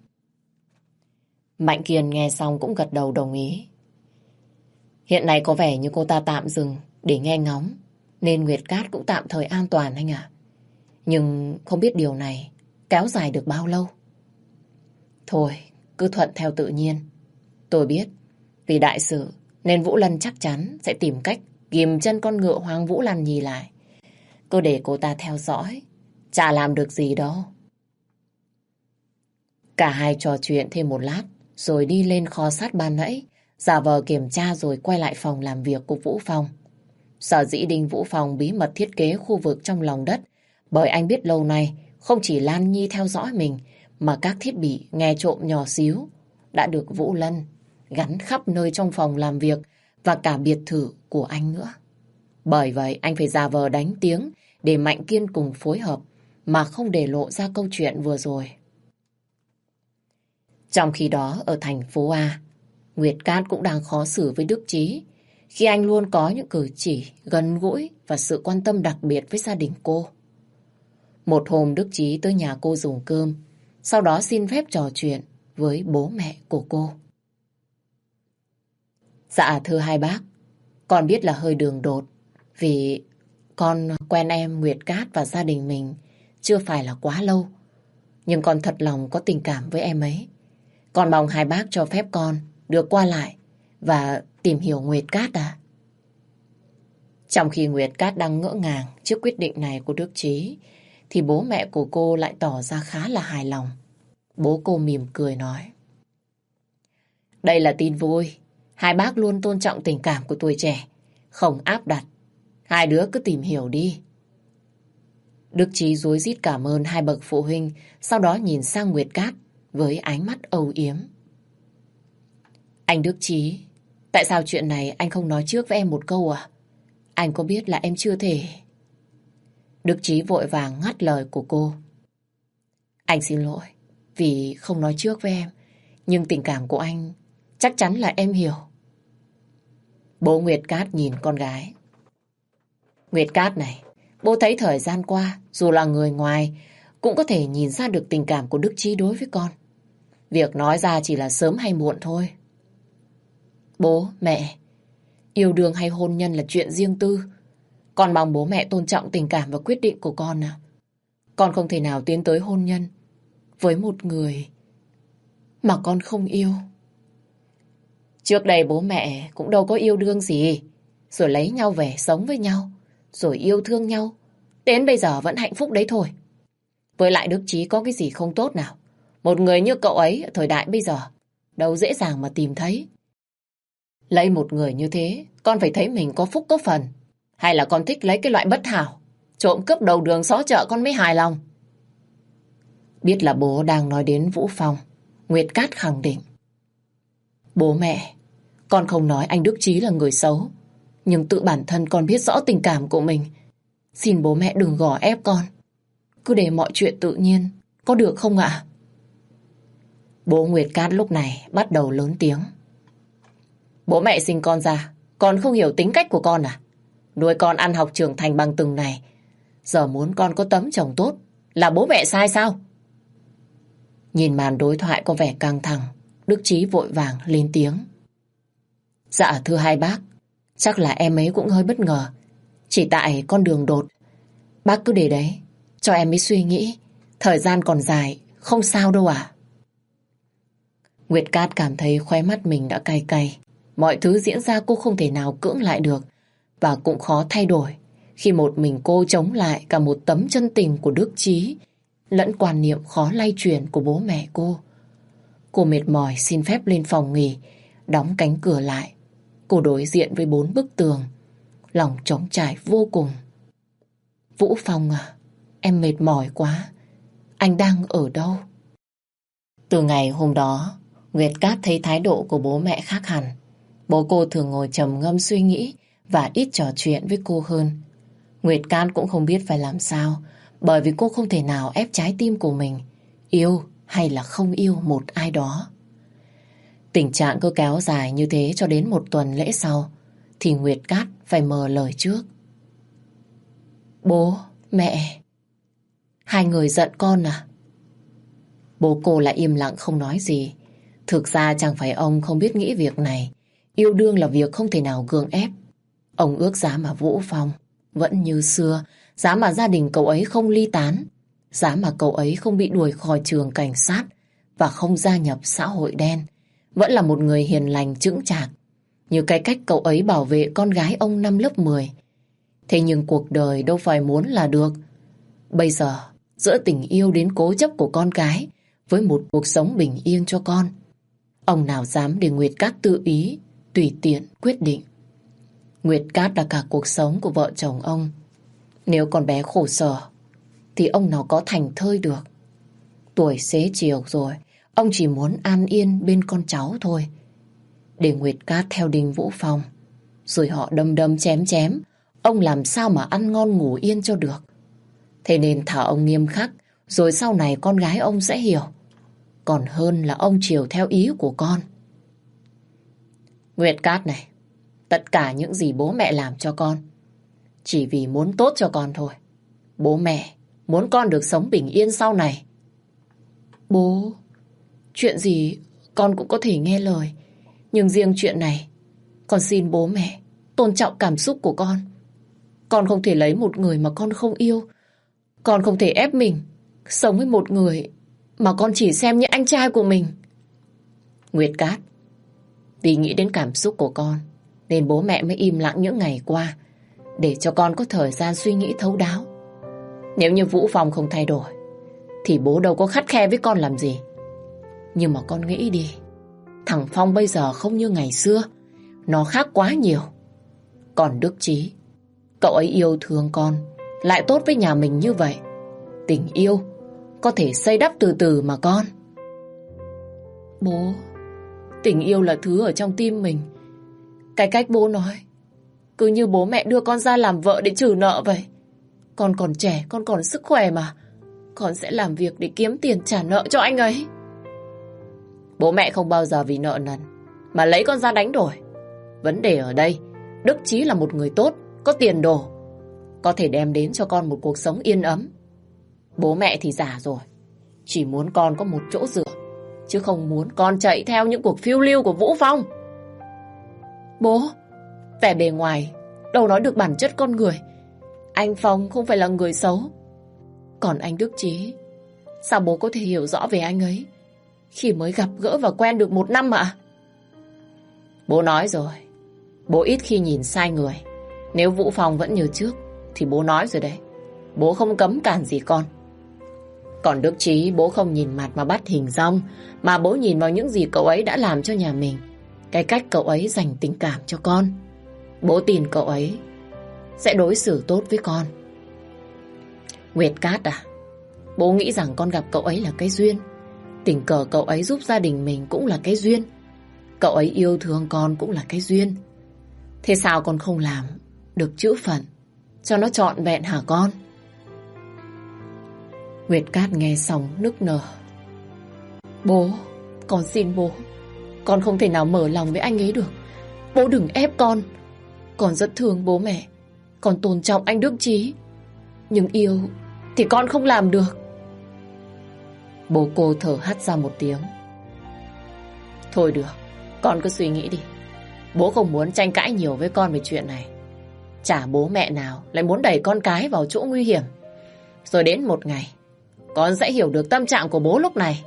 Mạnh Kiên nghe xong cũng gật đầu đồng ý. Hiện nay có vẻ như cô ta tạm dừng để nghe ngóng, nên Nguyệt Cát cũng tạm thời an toàn anh ạ. Nhưng không biết điều này kéo dài được bao lâu. Thôi, cứ thuận theo tự nhiên. Tôi biết, vì đại sự nên Vũ Lân chắc chắn sẽ tìm cách ghim chân con ngựa hoang Vũ Lan Nhi lại. Cứ để cô ta theo dõi, chả làm được gì đâu. Cả hai trò chuyện thêm một lát, rồi đi lên kho sắt ban nãy, giả vờ kiểm tra rồi quay lại phòng làm việc của Vũ Phong. Sở dĩ Đinh Vũ Phong bí mật thiết kế khu vực trong lòng đất, bởi anh biết lâu nay không chỉ Lan Nhi theo dõi mình, mà các thiết bị nghe trộm nhỏ xíu đã được Vũ Lân gắn khắp nơi trong phòng làm việc và cả biệt thự của anh nữa. Bởi vậy anh phải giả vờ đánh tiếng để Mạnh Kiên cùng phối hợp mà không để lộ ra câu chuyện vừa rồi. Trong khi đó ở thành phố A, Nguyệt Cát cũng đang khó xử với Đức Chí khi anh luôn có những cử chỉ gần gũi và sự quan tâm đặc biệt với gia đình cô. Một hôm Đức Chí tới nhà cô dùng cơm, sau đó xin phép trò chuyện với bố mẹ của cô. Dạ thưa hai bác, con biết là hơi đường đột vì con quen em Nguyệt Cát và gia đình mình chưa phải là quá lâu. Nhưng con thật lòng có tình cảm với em ấy. Con mong hai bác cho phép con được qua lại và tìm hiểu Nguyệt Cát à. Trong khi Nguyệt Cát đang ngỡ ngàng trước quyết định này của Đức Chí, thì bố mẹ của cô lại tỏ ra khá là hài lòng. Bố cô mỉm cười nói: đây là tin vui. Hai bác luôn tôn trọng tình cảm của tuổi trẻ, không áp đặt. Hai đứa cứ tìm hiểu đi. Đức Chí rúi rít cảm ơn hai bậc phụ huynh, sau đó nhìn sang Nguyệt Cát với ánh mắt âu yếm. Anh Đức Chí, tại sao chuyện này anh không nói trước với em một câu à? Anh có biết là em chưa thể... Đức Chí vội vàng ngắt lời của cô. Anh xin lỗi vì không nói trước với em, nhưng tình cảm của anh chắc chắn là em hiểu. Bố Nguyệt Cát nhìn con gái. Nguyệt Cát này, bố thấy thời gian qua, dù là người ngoài, cũng có thể nhìn ra được tình cảm của Đức Chí đối với con. Việc nói ra chỉ là sớm hay muộn thôi. Bố, mẹ, yêu đương hay hôn nhân là chuyện riêng tư. Con mong bố mẹ tôn trọng tình cảm và quyết định của con nào. Con không thể nào tiến tới hôn nhân với một người mà con không yêu. Trước đây bố mẹ cũng đâu có yêu đương gì, rồi lấy nhau về sống với nhau, rồi yêu thương nhau. Đến bây giờ vẫn hạnh phúc đấy thôi. Với lại Đức Chí có cái gì không tốt nào. Một người như cậu ấy ở thời đại bây giờ đâu dễ dàng mà tìm thấy. Lấy một người như thế, con phải thấy mình có phúc có phần. Hay là con thích lấy cái loại bất hảo, trộm cướp đầu đường xó chợ con mới hài lòng? Biết là bố đang nói đến Vũ Phong, Nguyệt Cát khẳng định. Bố mẹ, con không nói anh Đức Chí là người xấu, nhưng tự bản thân con biết rõ tình cảm của mình. Xin bố mẹ đừng gò ép con. Cứ để mọi chuyện tự nhiên, có được không ạ? Bố Nguyệt Cát lúc này bắt đầu lớn tiếng. Bố mẹ sinh con ra, con không hiểu tính cách của con à? Nuôi con ăn học trưởng thành bằng từng này, giờ muốn con có tấm chồng tốt là bố mẹ sai sao? Nhìn màn đối thoại có vẻ căng thẳng, Đức Chí vội vàng lên tiếng. Dạ thưa hai bác, chắc là em ấy cũng hơi bất ngờ. Chỉ tại con đường đột. Bác cứ để đấy, cho em ấy suy nghĩ. Thời gian còn dài, không sao đâu ạ. Nguyệt Cát cảm thấy khóe mắt mình đã cay cay. Mọi thứ diễn ra cô không thể nào cưỡng lại được. Và cũng khó thay đổi khi một mình cô chống lại cả một tấm chân tình của Đức Chí lẫn quan niệm khó lay chuyển của bố mẹ cô. Cô mệt mỏi xin phép lên phòng nghỉ, đóng cánh cửa lại. Cô đối diện với 4 bức tường, lòng trống trải vô cùng. Vũ Phong à, em mệt mỏi quá. Anh đang ở đâu? Từ ngày hôm đó, Nguyệt Cát thấy thái độ của bố mẹ khác hẳn. Bố cô thường ngồi trầm ngâm suy nghĩ và ít trò chuyện với cô hơn. Nguyệt Cát cũng không biết phải làm sao, bởi vì cô không thể nào ép trái tim của mình yêu hay là không yêu một ai đó. Tình trạng cứ kéo dài như thế cho đến một tuần lễ sau thì Nguyệt Cát phải mở lời trước. Bố, mẹ, hai người giận con à? Bố cô lại im lặng không nói gì. Thực ra chẳng phải ông không biết nghĩ việc này. Yêu đương là việc không thể nào gượng ép. Ông ước giá mà Vũ Phong vẫn như xưa, giá mà gia đình cậu ấy không ly tán, giá mà cậu ấy không bị đuổi khỏi trường cảnh sát và không gia nhập xã hội đen, vẫn là một người hiền lành chững chạc, như cái cách cậu ấy bảo vệ con gái ông năm lớp 10. Thế nhưng cuộc đời đâu phải muốn là được. Bây giờ, giữa tình yêu đến cố chấp của con gái với một cuộc sống bình yên cho con, ông nào dám để Nguyệt Cát tự ý, tùy tiện quyết định. Nguyệt Cát là cả cuộc sống của vợ chồng ông. Nếu con bé khổ sở thì ông nào có thành thơi được. Tuổi xế chiều rồi, ông chỉ muốn an yên bên con cháu thôi. Để Nguyệt Cát theo Đinh Vũ Phong, rồi họ đâm đâm chém chém, ông làm sao mà ăn ngon ngủ yên cho được. Thế nên thả ông nghiêm khắc, rồi sau này con gái ông sẽ hiểu. Còn hơn là ông chiều theo ý của con. Nguyệt Cát này, tất cả những gì bố mẹ làm cho con chỉ vì muốn tốt cho con thôi. Bố mẹ muốn con được sống bình yên sau này. Bố, chuyện gì con cũng có thể nghe lời. Nhưng riêng chuyện này, con xin bố mẹ tôn trọng cảm xúc của con. Con không thể lấy một người mà con không yêu. Con không thể ép mình sống với một người mà con chỉ xem như anh trai của mình. Nguyệt Cát, vì nghĩ đến cảm xúc của con nên bố mẹ mới im lặng những ngày qua, để cho con có thời gian suy nghĩ thấu đáo. Nếu như Vũ Phong không thay đổi thì bố đâu có khắt khe với con làm gì. Nhưng mà con nghĩ đi, thằng Phong bây giờ không như ngày xưa, nó khác quá nhiều. Còn Đức Chí, cậu ấy yêu thương con, lại tốt với nhà mình như vậy. Tình yêu có thể xây đắp từ từ mà con. Bố, tình yêu là thứ ở trong tim mình. Cái cách bố nói cứ như bố mẹ đưa con ra làm vợ để trừ nợ vậy. Con còn trẻ, con còn sức khỏe mà. Con sẽ làm việc để kiếm tiền trả nợ cho anh ấy. Bố mẹ không bao giờ vì nợ nần mà lấy con ra đánh đổi. Vấn đề ở đây, Đức Chí là một người tốt, có tiền đồ, có thể đem đến cho con một cuộc sống yên ấm. Bố mẹ thì già rồi, chỉ muốn con có một chỗ dựa, chứ không muốn con chạy theo những cuộc phiêu lưu của Vũ Phong. Bố, vẻ bề ngoài đâu nói được bản chất con người. Anh Phong không phải là người xấu. Còn anh Đức Chí, sao bố có thể hiểu rõ về anh ấy khi mới gặp gỡ và quen được 1 năm ạ? Bố nói rồi, bố ít khi nhìn sai người. Nếu Vũ Phong vẫn như trước thì bố nói rồi đấy. Bố không cấm cản gì con. Còn Đức Chí, bố không nhìn mặt mà bắt hình dong, mà bố nhìn vào những gì cậu ấy đã làm cho nhà mình. Cái cách cậu ấy dành tình cảm cho con. Bố tin cậu ấy sẽ đối xử tốt với con. Nguyệt Cát à, bố nghĩ rằng con gặp cậu ấy là cái duyên. Tình cờ cậu ấy giúp gia đình mình cũng là cái duyên. Cậu ấy yêu thương con cũng là cái duyên. Thế sao con không làm được chữ phận cho nó trọn vẹn hả con? Nguyệt Cát nghe xong nức nở. Bố, con xin bố, con không thể nào mở lòng với anh ấy được. Bố đừng ép con. Con rất thương bố mẹ, con tôn trọng anh Đức Chí, nhưng yêu thì con không làm được. Bố cô thở hắt ra một tiếng. Thôi được, con cứ suy nghĩ đi. Bố không muốn tranh cãi nhiều với con về chuyện này. Chả bố mẹ nào lại muốn đẩy con cái vào chỗ nguy hiểm. Rồi đến một ngày con sẽ hiểu được tâm trạng của bố lúc này.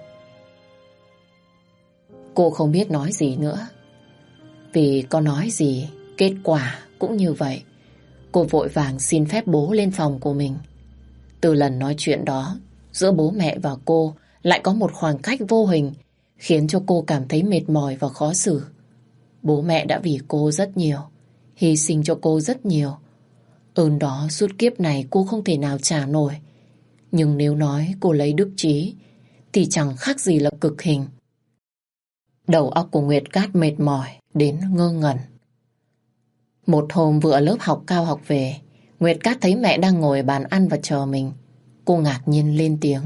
Cô không biết nói gì nữa. Vì có nói gì, kết quả cũng như vậy. Cô vội vàng xin phép bố lên phòng của mình. Từ lần nói chuyện đó, giữa bố mẹ và cô lại có một khoảng cách vô hình, khiến cho cô cảm thấy mệt mỏi và khó xử. Bố mẹ đã vì cô rất nhiều, hy sinh cho cô rất nhiều. Ơn đó suốt kiếp này cô không thể nào trả nổi. Nhưng nếu nói cô lấy Đức Chí thì chẳng khác gì là cực hình. Đầu óc của Nguyệt Cát mệt mỏi đến ngơ ngẩn. Một hôm vừa lớp học cao học về, Nguyệt Cát thấy mẹ đang ngồi bàn ăn và chờ mình. Cô ngạc nhiên lên tiếng.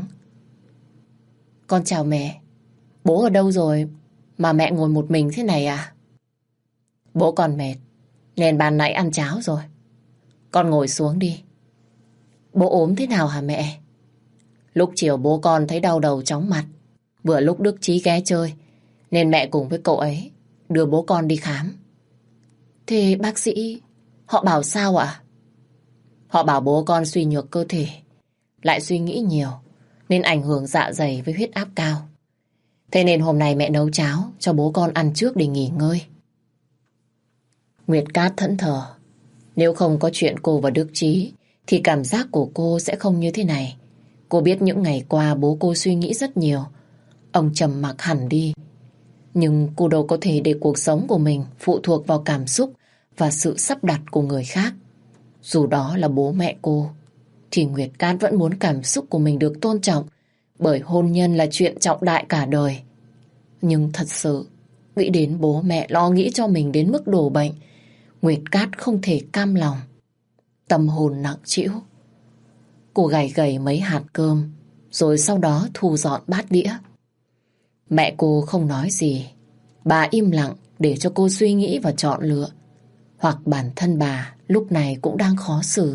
Con chào mẹ. Bố ở đâu rồi mà mẹ ngồi một mình thế này à? Bố còn mệt nên ban nãy ăn cháo rồi. Con ngồi xuống đi. Bố ốm thế nào hả mẹ? Lúc chiều bố con thấy đau đầu chóng mặt. Vừa lúc Đức Chí ghé chơi nên mẹ cùng với cậu ấy đưa bố con đi khám. Thế bác sĩ họ bảo sao ạ? Họ bảo bố con suy nhược cơ thể, lại suy nghĩ nhiều nên ảnh hưởng dạ dày với huyết áp cao. Thế nên hôm nay mẹ nấu cháo cho bố con ăn trước để nghỉ ngơi. Nguyệt Cát thẫn thờ. Nếu không có chuyện cô và Đức Chí thì cảm giác của cô sẽ không như thế này. Cô biết những ngày qua bố cô suy nghĩ rất nhiều. Ông trầm mặc hẳn đi. Nhưng cô đâu có thể để cuộc sống của mình phụ thuộc vào cảm xúc và sự sắp đặt của người khác. Dù đó là bố mẹ cô, thì Nguyệt Cát vẫn muốn cảm xúc của mình được tôn trọng, bởi hôn nhân là chuyện trọng đại cả đời. Nhưng thật sự, nghĩ đến bố mẹ lo nghĩ cho mình đến mức đổ bệnh, Nguyệt Cát không thể cam lòng. Tâm hồn nặng trĩu. Cô gầy gầy mấy hạt cơm, rồi sau đó thu dọn bát đĩa. Mẹ cô không nói gì. Bà im lặng để cho cô suy nghĩ và chọn lựa. Hoặc bản thân bà lúc này cũng đang khó xử.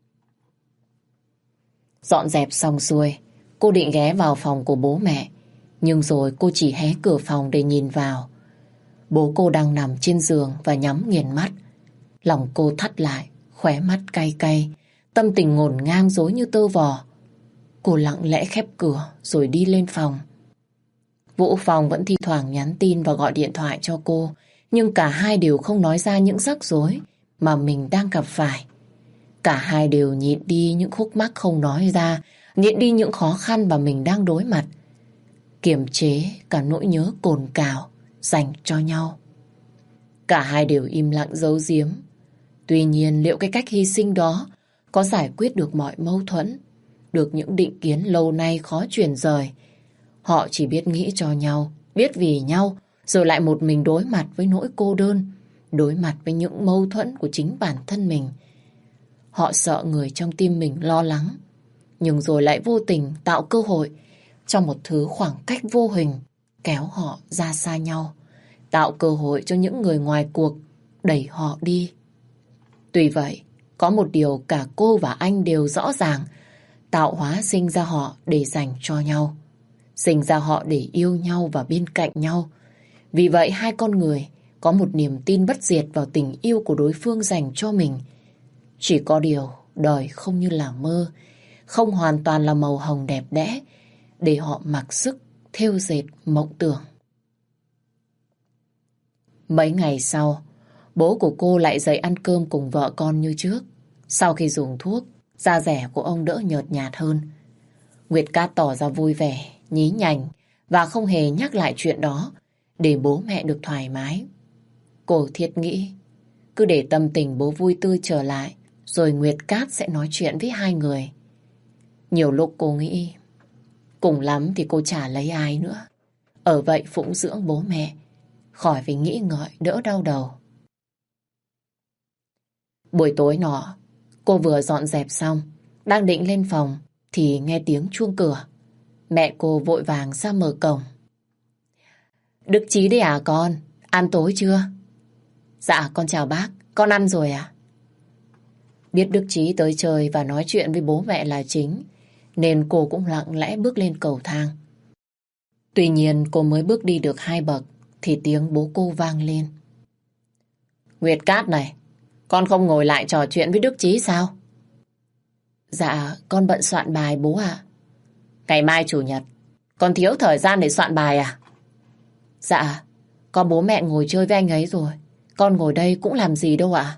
Dọn dẹp xong xuôi, cô định ghé vào phòng của bố mẹ. Nhưng rồi cô chỉ hé cửa phòng để nhìn vào. Bố cô đang nằm trên giường và nhắm nghiền mắt. Lòng cô thắt lại, khóe mắt cay cay, tâm tình ngổn ngang rối như tơ vò. Cô lặng lẽ khép cửa rồi đi lên phòng. Vũ Phong vẫn thi thoảng nhắn tin và gọi điện thoại cho cô, nhưng cả hai đều không nói ra những rắc rối mà mình đang gặp phải. Cả hai đều nhịn đi những khúc mắc không nói ra, nhịn đi những khó khăn mà mình đang đối mặt, kiềm chế cả nỗi nhớ cồn cào dành cho nhau. Cả hai đều im lặng giấu giếm. Tuy nhiên liệu cái cách hy sinh đó có giải quyết được mọi mâu thuẫn, được những định kiến lâu nay khó chuyển rời? Họ chỉ biết nghĩ cho nhau, biết vì nhau, rồi lại một mình đối mặt với nỗi cô đơn, đối mặt với những mâu thuẫn của chính bản thân mình. Họ sợ người trong tim mình lo lắng, nhưng rồi lại vô tình tạo cơ hội cho một thứ khoảng cách vô hình kéo họ ra xa nhau, tạo cơ hội cho những người ngoài cuộc đẩy họ đi. Tuy vậy, có một điều cả cô và anh đều rõ ràng: tạo hóa sinh ra họ để dành cho nhau, sinh ra họ để yêu nhau và bên cạnh nhau. Vì vậy hai con người có một niềm tin bất diệt vào tình yêu của đối phương dành cho mình. Chỉ có điều đời không như là mơ, không hoàn toàn là màu hồng đẹp đẽ để họ mặc sức thêu dệt mộng tưởng. Mấy ngày sau, bố của cô lại dậy ăn cơm cùng vợ con như trước. Sau khi dùng thuốc, da dẻ của ông đỡ nhợt nhạt hơn. Nguyệt Cát tỏ ra vui vẻ, nhí nhảnh và không hề nhắc lại chuyện đó để bố mẹ được thoải mái. Cô thiết nghĩ, cứ để tâm tình bố vui tươi trở lại, rồi Nguyệt Cát sẽ nói chuyện với hai người. Nhiều lúc cô nghĩ, cùng lắm thì cô chả lấy ai nữa. Ở vậy phụng dưỡng bố mẹ, khỏi phải nghĩ ngợi đỡ đau đầu. Buổi tối nọ, cô vừa dọn dẹp xong, đang định lên phòng thì nghe tiếng chuông cửa. Mẹ cô vội vàng ra mở cổng. Đức Chí đấy à con, ăn tối chưa? Dạ con chào bác, con ăn rồi à? Biết Đức Chí tới chơi và nói chuyện với bố mẹ là chính, nên cô cũng lặng lẽ bước lên cầu thang. Tuy nhiên cô mới bước đi được 2 bậc thì tiếng bố cô vang lên. Nguyệt Cát này, con không ngồi lại trò chuyện với Đức Chí sao? Dạ con bận soạn bài bố ạ. Ngày mai chủ nhật, con thiếu thời gian để soạn bài à? Dạ, con bố mẹ ngồi chơi với anh ấy rồi, con ngồi đây cũng làm gì đâu ạ.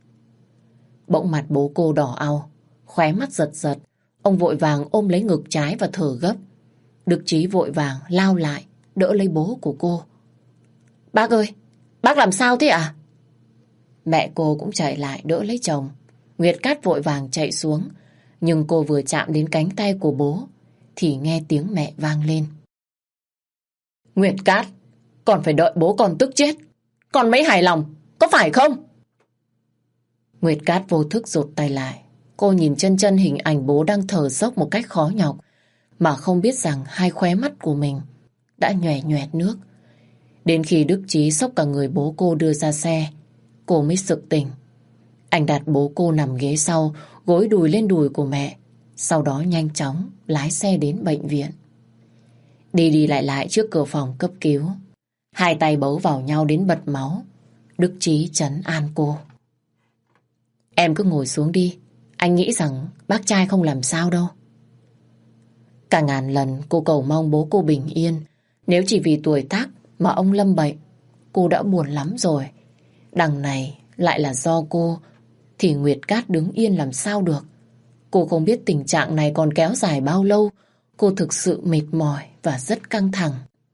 Bỗng mặt bố cô đỏ au, khóe mắt giật giật. Ông vội vàng ôm lấy ngực trái và thở gấp. Đức Chí vội vàng lao lại, đỡ lấy bố của cô. Bác ơi, bác làm sao thế ạ? Mẹ cô cũng chạy lại đỡ lấy chồng. Nguyệt Cát vội vàng chạy xuống, nhưng cô vừa chạm đến cánh tay của bố thì nghe tiếng mẹ vang lên. Nguyệt Cát, con phải đợi bố con tức chết. Con mấy hài lòng, có phải không? Nguyệt Cát vô thức rụt tay lại. Cô nhìn chân chân hình ảnh bố đang thở dốc một cách khó nhọc, mà không biết rằng hai khóe mắt của mình đã nhoẻn nhoẹt nước. Đến khi Đức Chí xốc cả người bố cô đưa ra xe, cô mới sực tỉnh. Anh đặt bố cô nằm ghế sau, gối đùi lên đùi của mẹ, sau đó nhanh chóng lái xe đến bệnh viện. Đi đi lại lại trước cửa phòng cấp cứu, hai tay bấu vào nhau đến bật máu. Đức Chí trấn an cô. Em cứ ngồi xuống đi, anh nghĩ rằng bác trai không làm sao đâu. Cả ngàn lần cô cầu mong bố cô bình yên. Nếu chỉ vì tuổi tác mà ông lâm bệnh, cô đã buồn lắm rồi. Đằng này lại là do cô, thì Nguyệt Cát đứng yên làm sao được. Cô không biết tình trạng này còn kéo dài bao lâu. Cô thực sự mệt mỏi và rất căng thẳng.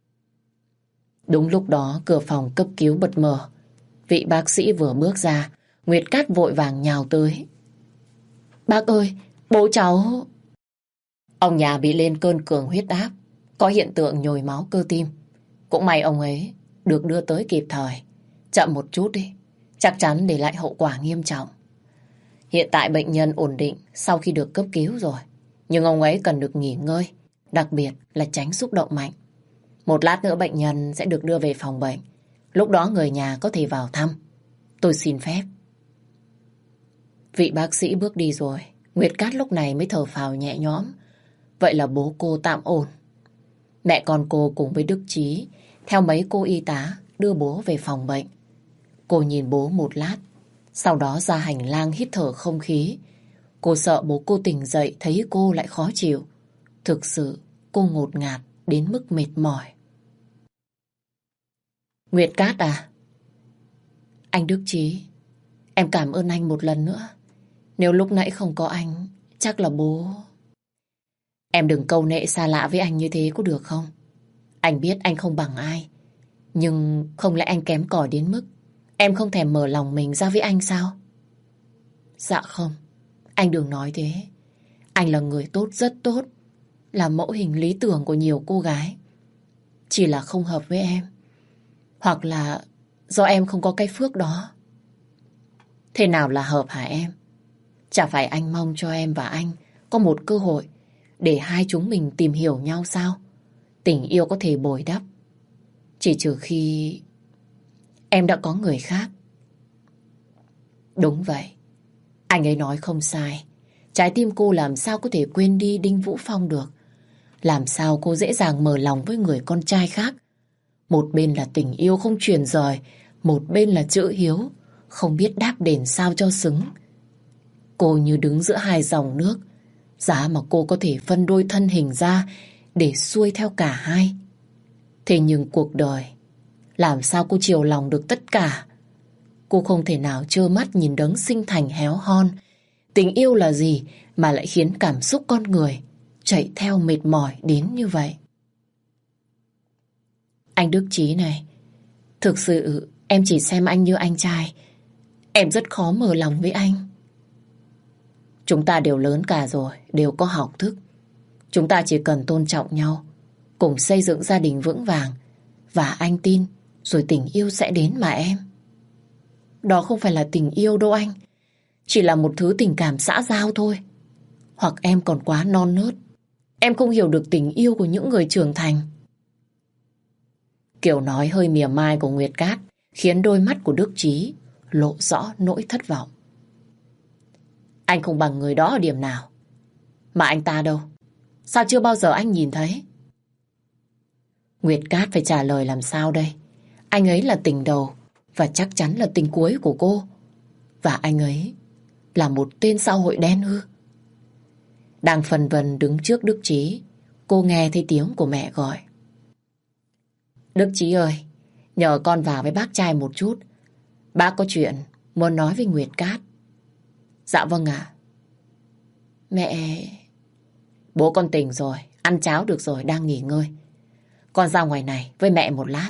Đúng lúc đó cửa phòng cấp cứu bật mở. Vị bác sĩ vừa bước ra, Nguyệt Cát vội vàng nhào tới. Bác ơi, bố cháu... Ông nhà bị lên cơn cường huyết áp, có hiện tượng nhồi máu cơ tim. Cũng may ông ấy được đưa tới kịp thời. Chậm một chút đi, chắc chắn để lại hậu quả nghiêm trọng. Hiện tại bệnh nhân ổn định sau khi được cấp cứu rồi. Nhưng ông ấy cần được nghỉ ngơi, đặc biệt là tránh xúc động mạnh. Một lát nữa bệnh nhân sẽ được đưa về phòng bệnh. Lúc đó người nhà có thể vào thăm. Tôi xin phép. Vị bác sĩ bước đi rồi, Nguyệt Cát lúc này mới thở phào nhẹ nhõm. Vậy là bố cô tạm ổn. Mẹ con cô cùng với Đức Chí theo mấy cô y tá đưa bố về phòng bệnh. Cô nhìn bố một lát, sau đó ra hành lang hít thở không khí. Cô sợ bố cô tỉnh dậy thấy cô lại khó chịu. Thực sự cô ngột ngạt đến mức mệt mỏi. Nguyệt Cát à? Anh Đức Chí, em cảm ơn anh một lần nữa. Nếu lúc nãy không có anh, chắc là bố... Em đừng câu nệ xa lạ với anh như thế có được không? Anh biết anh không bằng ai, nhưng không lẽ anh kém cỏi đến mức em không thèm mở lòng mình ra với anh sao? Dạ không, anh đừng nói thế. Anh là người tốt, rất tốt, là mẫu hình lý tưởng của nhiều cô gái. Chỉ là không hợp với em, hoặc là do em không có cái phước đó. Thế nào là hợp hả em? Chả phải anh mong cho em và anh có một cơ hội để hai chúng mình tìm hiểu nhau sao? Tình yêu có thể bồi đắp, chỉ trừ khi em đã có người khác. Đúng vậy, anh ấy nói không sai. Trái tim cô làm sao có thể quên đi Đinh Vũ Phong được? Làm sao cô dễ dàng mở lòng với người con trai khác? Một bên là tình yêu không chuyển rời, một bên là chữ hiếu, không biết đáp đền sao cho xứng. Cô như đứng giữa hai dòng nước, Giá mà cô có thể phân đôi thân hình ra để xuôi theo cả hai. Thế nhưng cuộc đời, làm sao cô chiều lòng được tất cả? Cô không thể nào trơ mắt nhìn đấng sinh thành héo hon. Tình yêu là gì mà lại khiến cảm xúc con người chạy theo mệt mỏi đến như vậy? Anh Đức Chí này, thực sự em chỉ xem anh như anh trai. Em rất khó mở lòng với anh. Chúng ta đều lớn cả rồi, đều có học thức. Chúng ta chỉ cần tôn trọng nhau, cùng xây dựng gia đình vững vàng. Và anh tin, rồi tình yêu sẽ đến mà em. Đó không phải là tình yêu đâu anh. Chỉ là một thứ tình cảm xã giao thôi. Hoặc em còn quá non nớt. Em không hiểu được tình yêu của những người trưởng thành. Kiểu nói hơi mỉa mai của Nguyệt Cát khiến đôi mắt của Đức Chí lộ rõ nỗi thất vọng. Anh không bằng người đó ở điểm nào? Mà anh ta đâu? Sao chưa bao giờ anh nhìn thấy? Nguyệt Cát phải trả lời làm sao đây? Anh ấy là tình đầu và chắc chắn là tình cuối của cô. Và anh ấy là một tên xã hội đen ư? Đang phân vân đứng trước Đức Chí, cô nghe thấy tiếng của mẹ gọi. Đức Chí ơi, nhờ con vào với bác trai một chút. Bác có chuyện muốn nói với Nguyệt Cát. Dạ vâng ạ. Mẹ... Bố con tỉnh rồi, ăn cháo được rồi, đang nghỉ ngơi. Con ra ngoài này với mẹ một lát.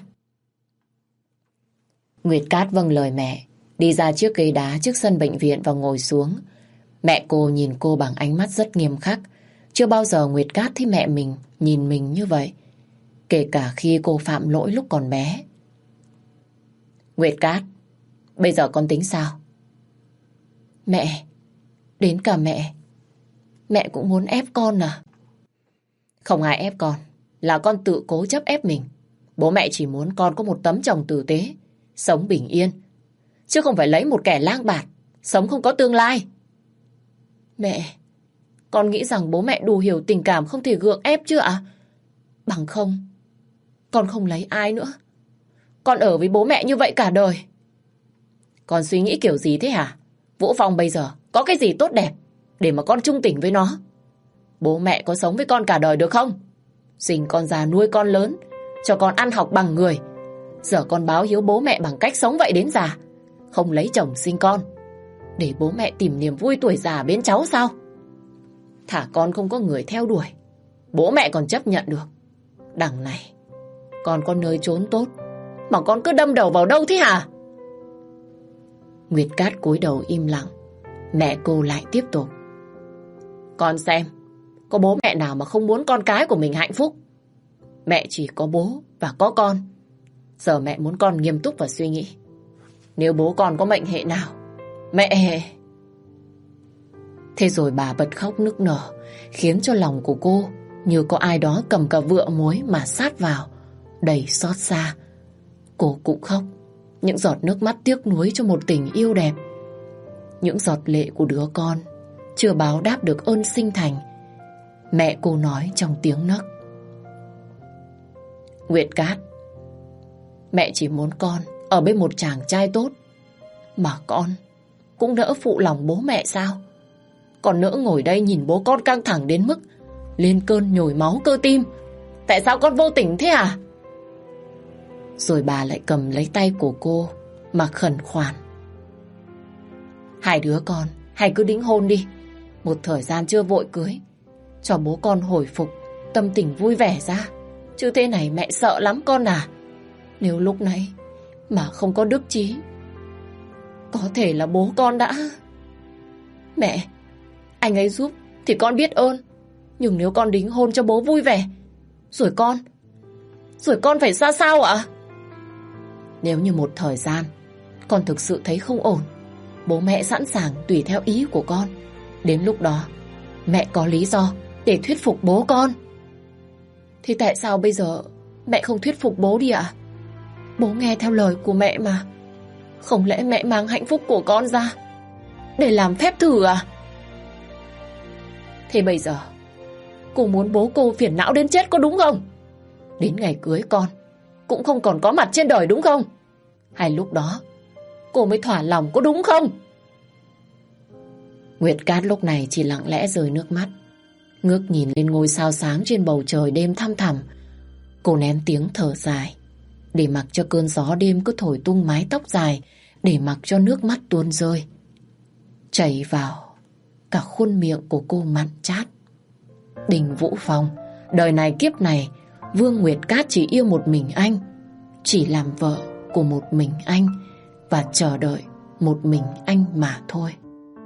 Nguyệt Cát vâng lời mẹ, đi ra chiếc ghế đá trước sân bệnh viện và ngồi xuống. Mẹ cô nhìn cô bằng ánh mắt rất nghiêm khắc. Chưa bao giờ Nguyệt Cát thấy mẹ mình nhìn mình như vậy, kể cả khi cô phạm lỗi lúc còn bé. Nguyệt Cát, bây giờ con tính sao? Mẹ, đến cả mẹ cũng muốn ép con à? Không ai ép con, là con tự cố chấp ép mình. Bố mẹ chỉ muốn con có một tấm chồng tử tế, sống bình yên, chứ không phải lấy một kẻ lang bạt, sống không có tương lai. Mẹ, con nghĩ rằng bố mẹ đủ hiểu tình cảm không thể gượng ép chứ ạ? Bằng không, con không lấy ai nữa. Con ở với bố mẹ như vậy cả đời. Con suy nghĩ kiểu gì thế hả? Vũ Phong bây giờ có cái gì tốt đẹp để mà con chung tình với nó? Bố mẹ có sống với con cả đời được không? Sinh con già nuôi con lớn, cho con ăn học bằng người. Giờ con báo hiếu bố mẹ bằng cách sống vậy đến già, không lấy chồng sinh con, để bố mẹ tìm niềm vui tuổi già bên cháu sao? Thả con không có người theo đuổi, bố mẹ còn chấp nhận được. Đằng này con có nơi trốn tốt mà con cứ đâm đầu vào đâu thế hả? Nguyệt Cát cúi đầu im lặng. Mẹ cô lại tiếp tục. Con xem, có bố mẹ nào mà không muốn con cái của mình hạnh phúc? Mẹ chỉ có bố và có con. Giờ mẹ muốn con nghiêm túc và suy nghĩ. Nếu bố con có mệnh hệ nào, mẹ... Thế rồi bà bật khóc nức nở, khiến cho lòng của cô như có ai đó cầm cả vựa muối mà sát vào, đầy xót xa. Cô cũng khóc, những giọt nước mắt tiếc nuối cho một tình yêu đẹp. Những giọt lệ của đứa con chưa báo đáp được ơn sinh thành. Mẹ cô nói trong tiếng nấc. Nguyệt Cát, mẹ chỉ muốn con ở bên một chàng trai tốt, mà con cũng đỡ phụ lòng bố mẹ sao? Còn nỡ ngồi đây nhìn bố con căng thẳng đến mức lên cơn nhồi máu cơ tim. Tại sao con vô tình thế à? Rồi bà lại cầm lấy tay của cô mà khẩn khoản. Hai đứa con hãy cứ đính hôn đi, một thời gian chưa vội cưới, cho bố con hồi phục tâm tình vui vẻ ra. Chứ thế này mẹ sợ lắm con à. Nếu lúc nãy mà không có Đức Chí, có thể là bố con đã... Mẹ, anh ấy giúp thì con biết ơn. Nhưng nếu con đính hôn cho bố vui vẻ, rồi con phải ra sao ạ? Nếu như một thời gian con thực sự thấy không ổn, bố mẹ sẵn sàng tùy theo ý của con. Đến lúc đó mẹ có lý do để thuyết phục bố con. Thì tại sao bây giờ mẹ không thuyết phục bố đi ạ? Bố nghe theo lời của mẹ mà. Không lẽ mẹ mang hạnh phúc của con ra để làm phép thử à? Thế bây giờ cô muốn bố cô phiền não đến chết có đúng không? Đến ngày cưới con cũng không còn có mặt trên đời đúng không? Hay lúc đó cô mới thỏa lòng có đúng không? Nguyệt Cát lúc này chỉ lặng lẽ rơi nước mắt. ngước nhìn lên ngôi sao sáng trên bầu trời đêm thăm thẳm. Cô nén tiếng thở dài, để mặc cho cơn gió đêm cứ thổi tung mái tóc dài, để mặc cho nước mắt tuôn rơi, chảy vào cả khuôn miệng của cô mặn chát. Đình Vũ Phong, đời này kiếp này, Vương Nguyệt Cát chỉ yêu một mình anh, chỉ làm vợ của một mình anh và chờ đợi một mình anh mà thôi.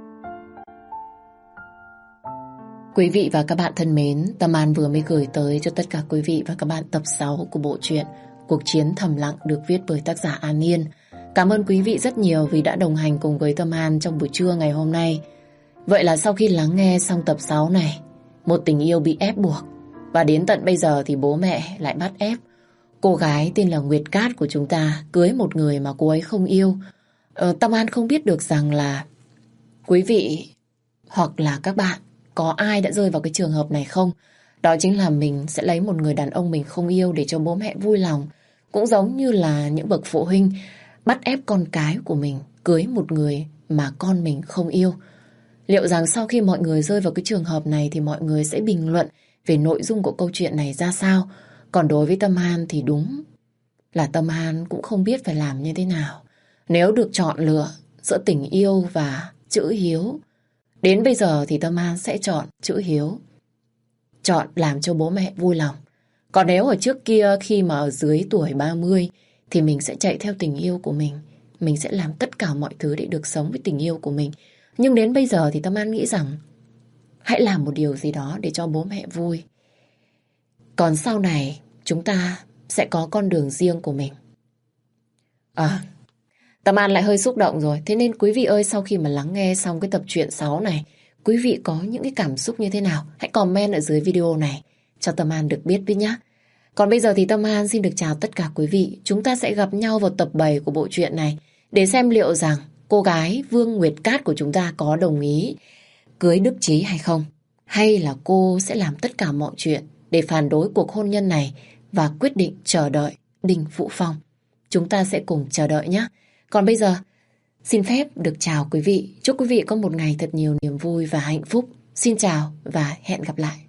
Quý vị và các bạn thân mến, Tâm An vừa mới gửi tới cho tất cả quý vị và các bạn tập 6 của bộ truyện Cuộc Chiến Thầm Lặng được viết bởi tác giả An Nhiên. Cảm ơn quý vị rất nhiều vì đã đồng hành cùng với Tâm An trong buổi trưa ngày hôm nay. Vậy là sau khi lắng nghe xong tập 6 này, một tình yêu bị ép buộc, và đến tận bây giờ thì bố mẹ lại bắt ép cô gái tên là Nguyệt Cát của chúng ta cưới một người mà cô ấy không yêu. Tâm An không biết được rằng là quý vị hoặc là các bạn có ai đã rơi vào cái trường hợp này không? Đó chính là mình sẽ lấy một người đàn ông mình không yêu để cho bố mẹ vui lòng. Cũng giống như là những bậc phụ huynh bắt ép con cái của mình cưới một người mà con mình không yêu. Liệu rằng sau khi mọi người rơi vào cái trường hợp này thì mọi người sẽ bình luận về nội dung của câu chuyện này ra sao? Còn đối với Tâm An thì đúng là Tâm An cũng không biết phải làm như thế nào. Nếu được chọn lựa giữa tình yêu và chữ hiếu, đến bây giờ thì Tâm An sẽ chọn chữ hiếu, chọn làm cho bố mẹ vui lòng. Còn nếu ở trước kia khi mà ở dưới tuổi 30 thì mình sẽ chạy theo tình yêu của mình. Mình sẽ làm tất cả mọi thứ để được sống với tình yêu của mình. Nhưng đến bây giờ thì Tâm An nghĩ rằng hãy làm một điều gì đó để cho bố mẹ vui. Còn sau này chúng ta sẽ có con đường riêng của mình. Tâm An lại hơi xúc động rồi. Thế nên quý vị ơi, sau khi mà lắng nghe xong cái tập truyện 6 này, quý vị có những cái cảm xúc như thế nào? Hãy comment ở dưới video này cho Tâm An được biết với nhé. Còn bây giờ thì Tâm An xin được chào tất cả quý vị. Chúng ta sẽ gặp nhau vào tập 7 của bộ truyện này để xem liệu rằng cô gái Vương Nguyệt Cát của chúng ta có đồng ý cưới Đức Chí hay không. Hay là cô sẽ làm tất cả mọi chuyện để phản đối cuộc hôn nhân này và quyết định chờ đợi Đình Vũ Phong. Chúng ta sẽ cùng chờ đợi nhé. Còn bây giờ, xin phép được chào quý vị. Chúc quý vị có một ngày thật nhiều niềm vui và hạnh phúc. Xin chào và hẹn gặp lại.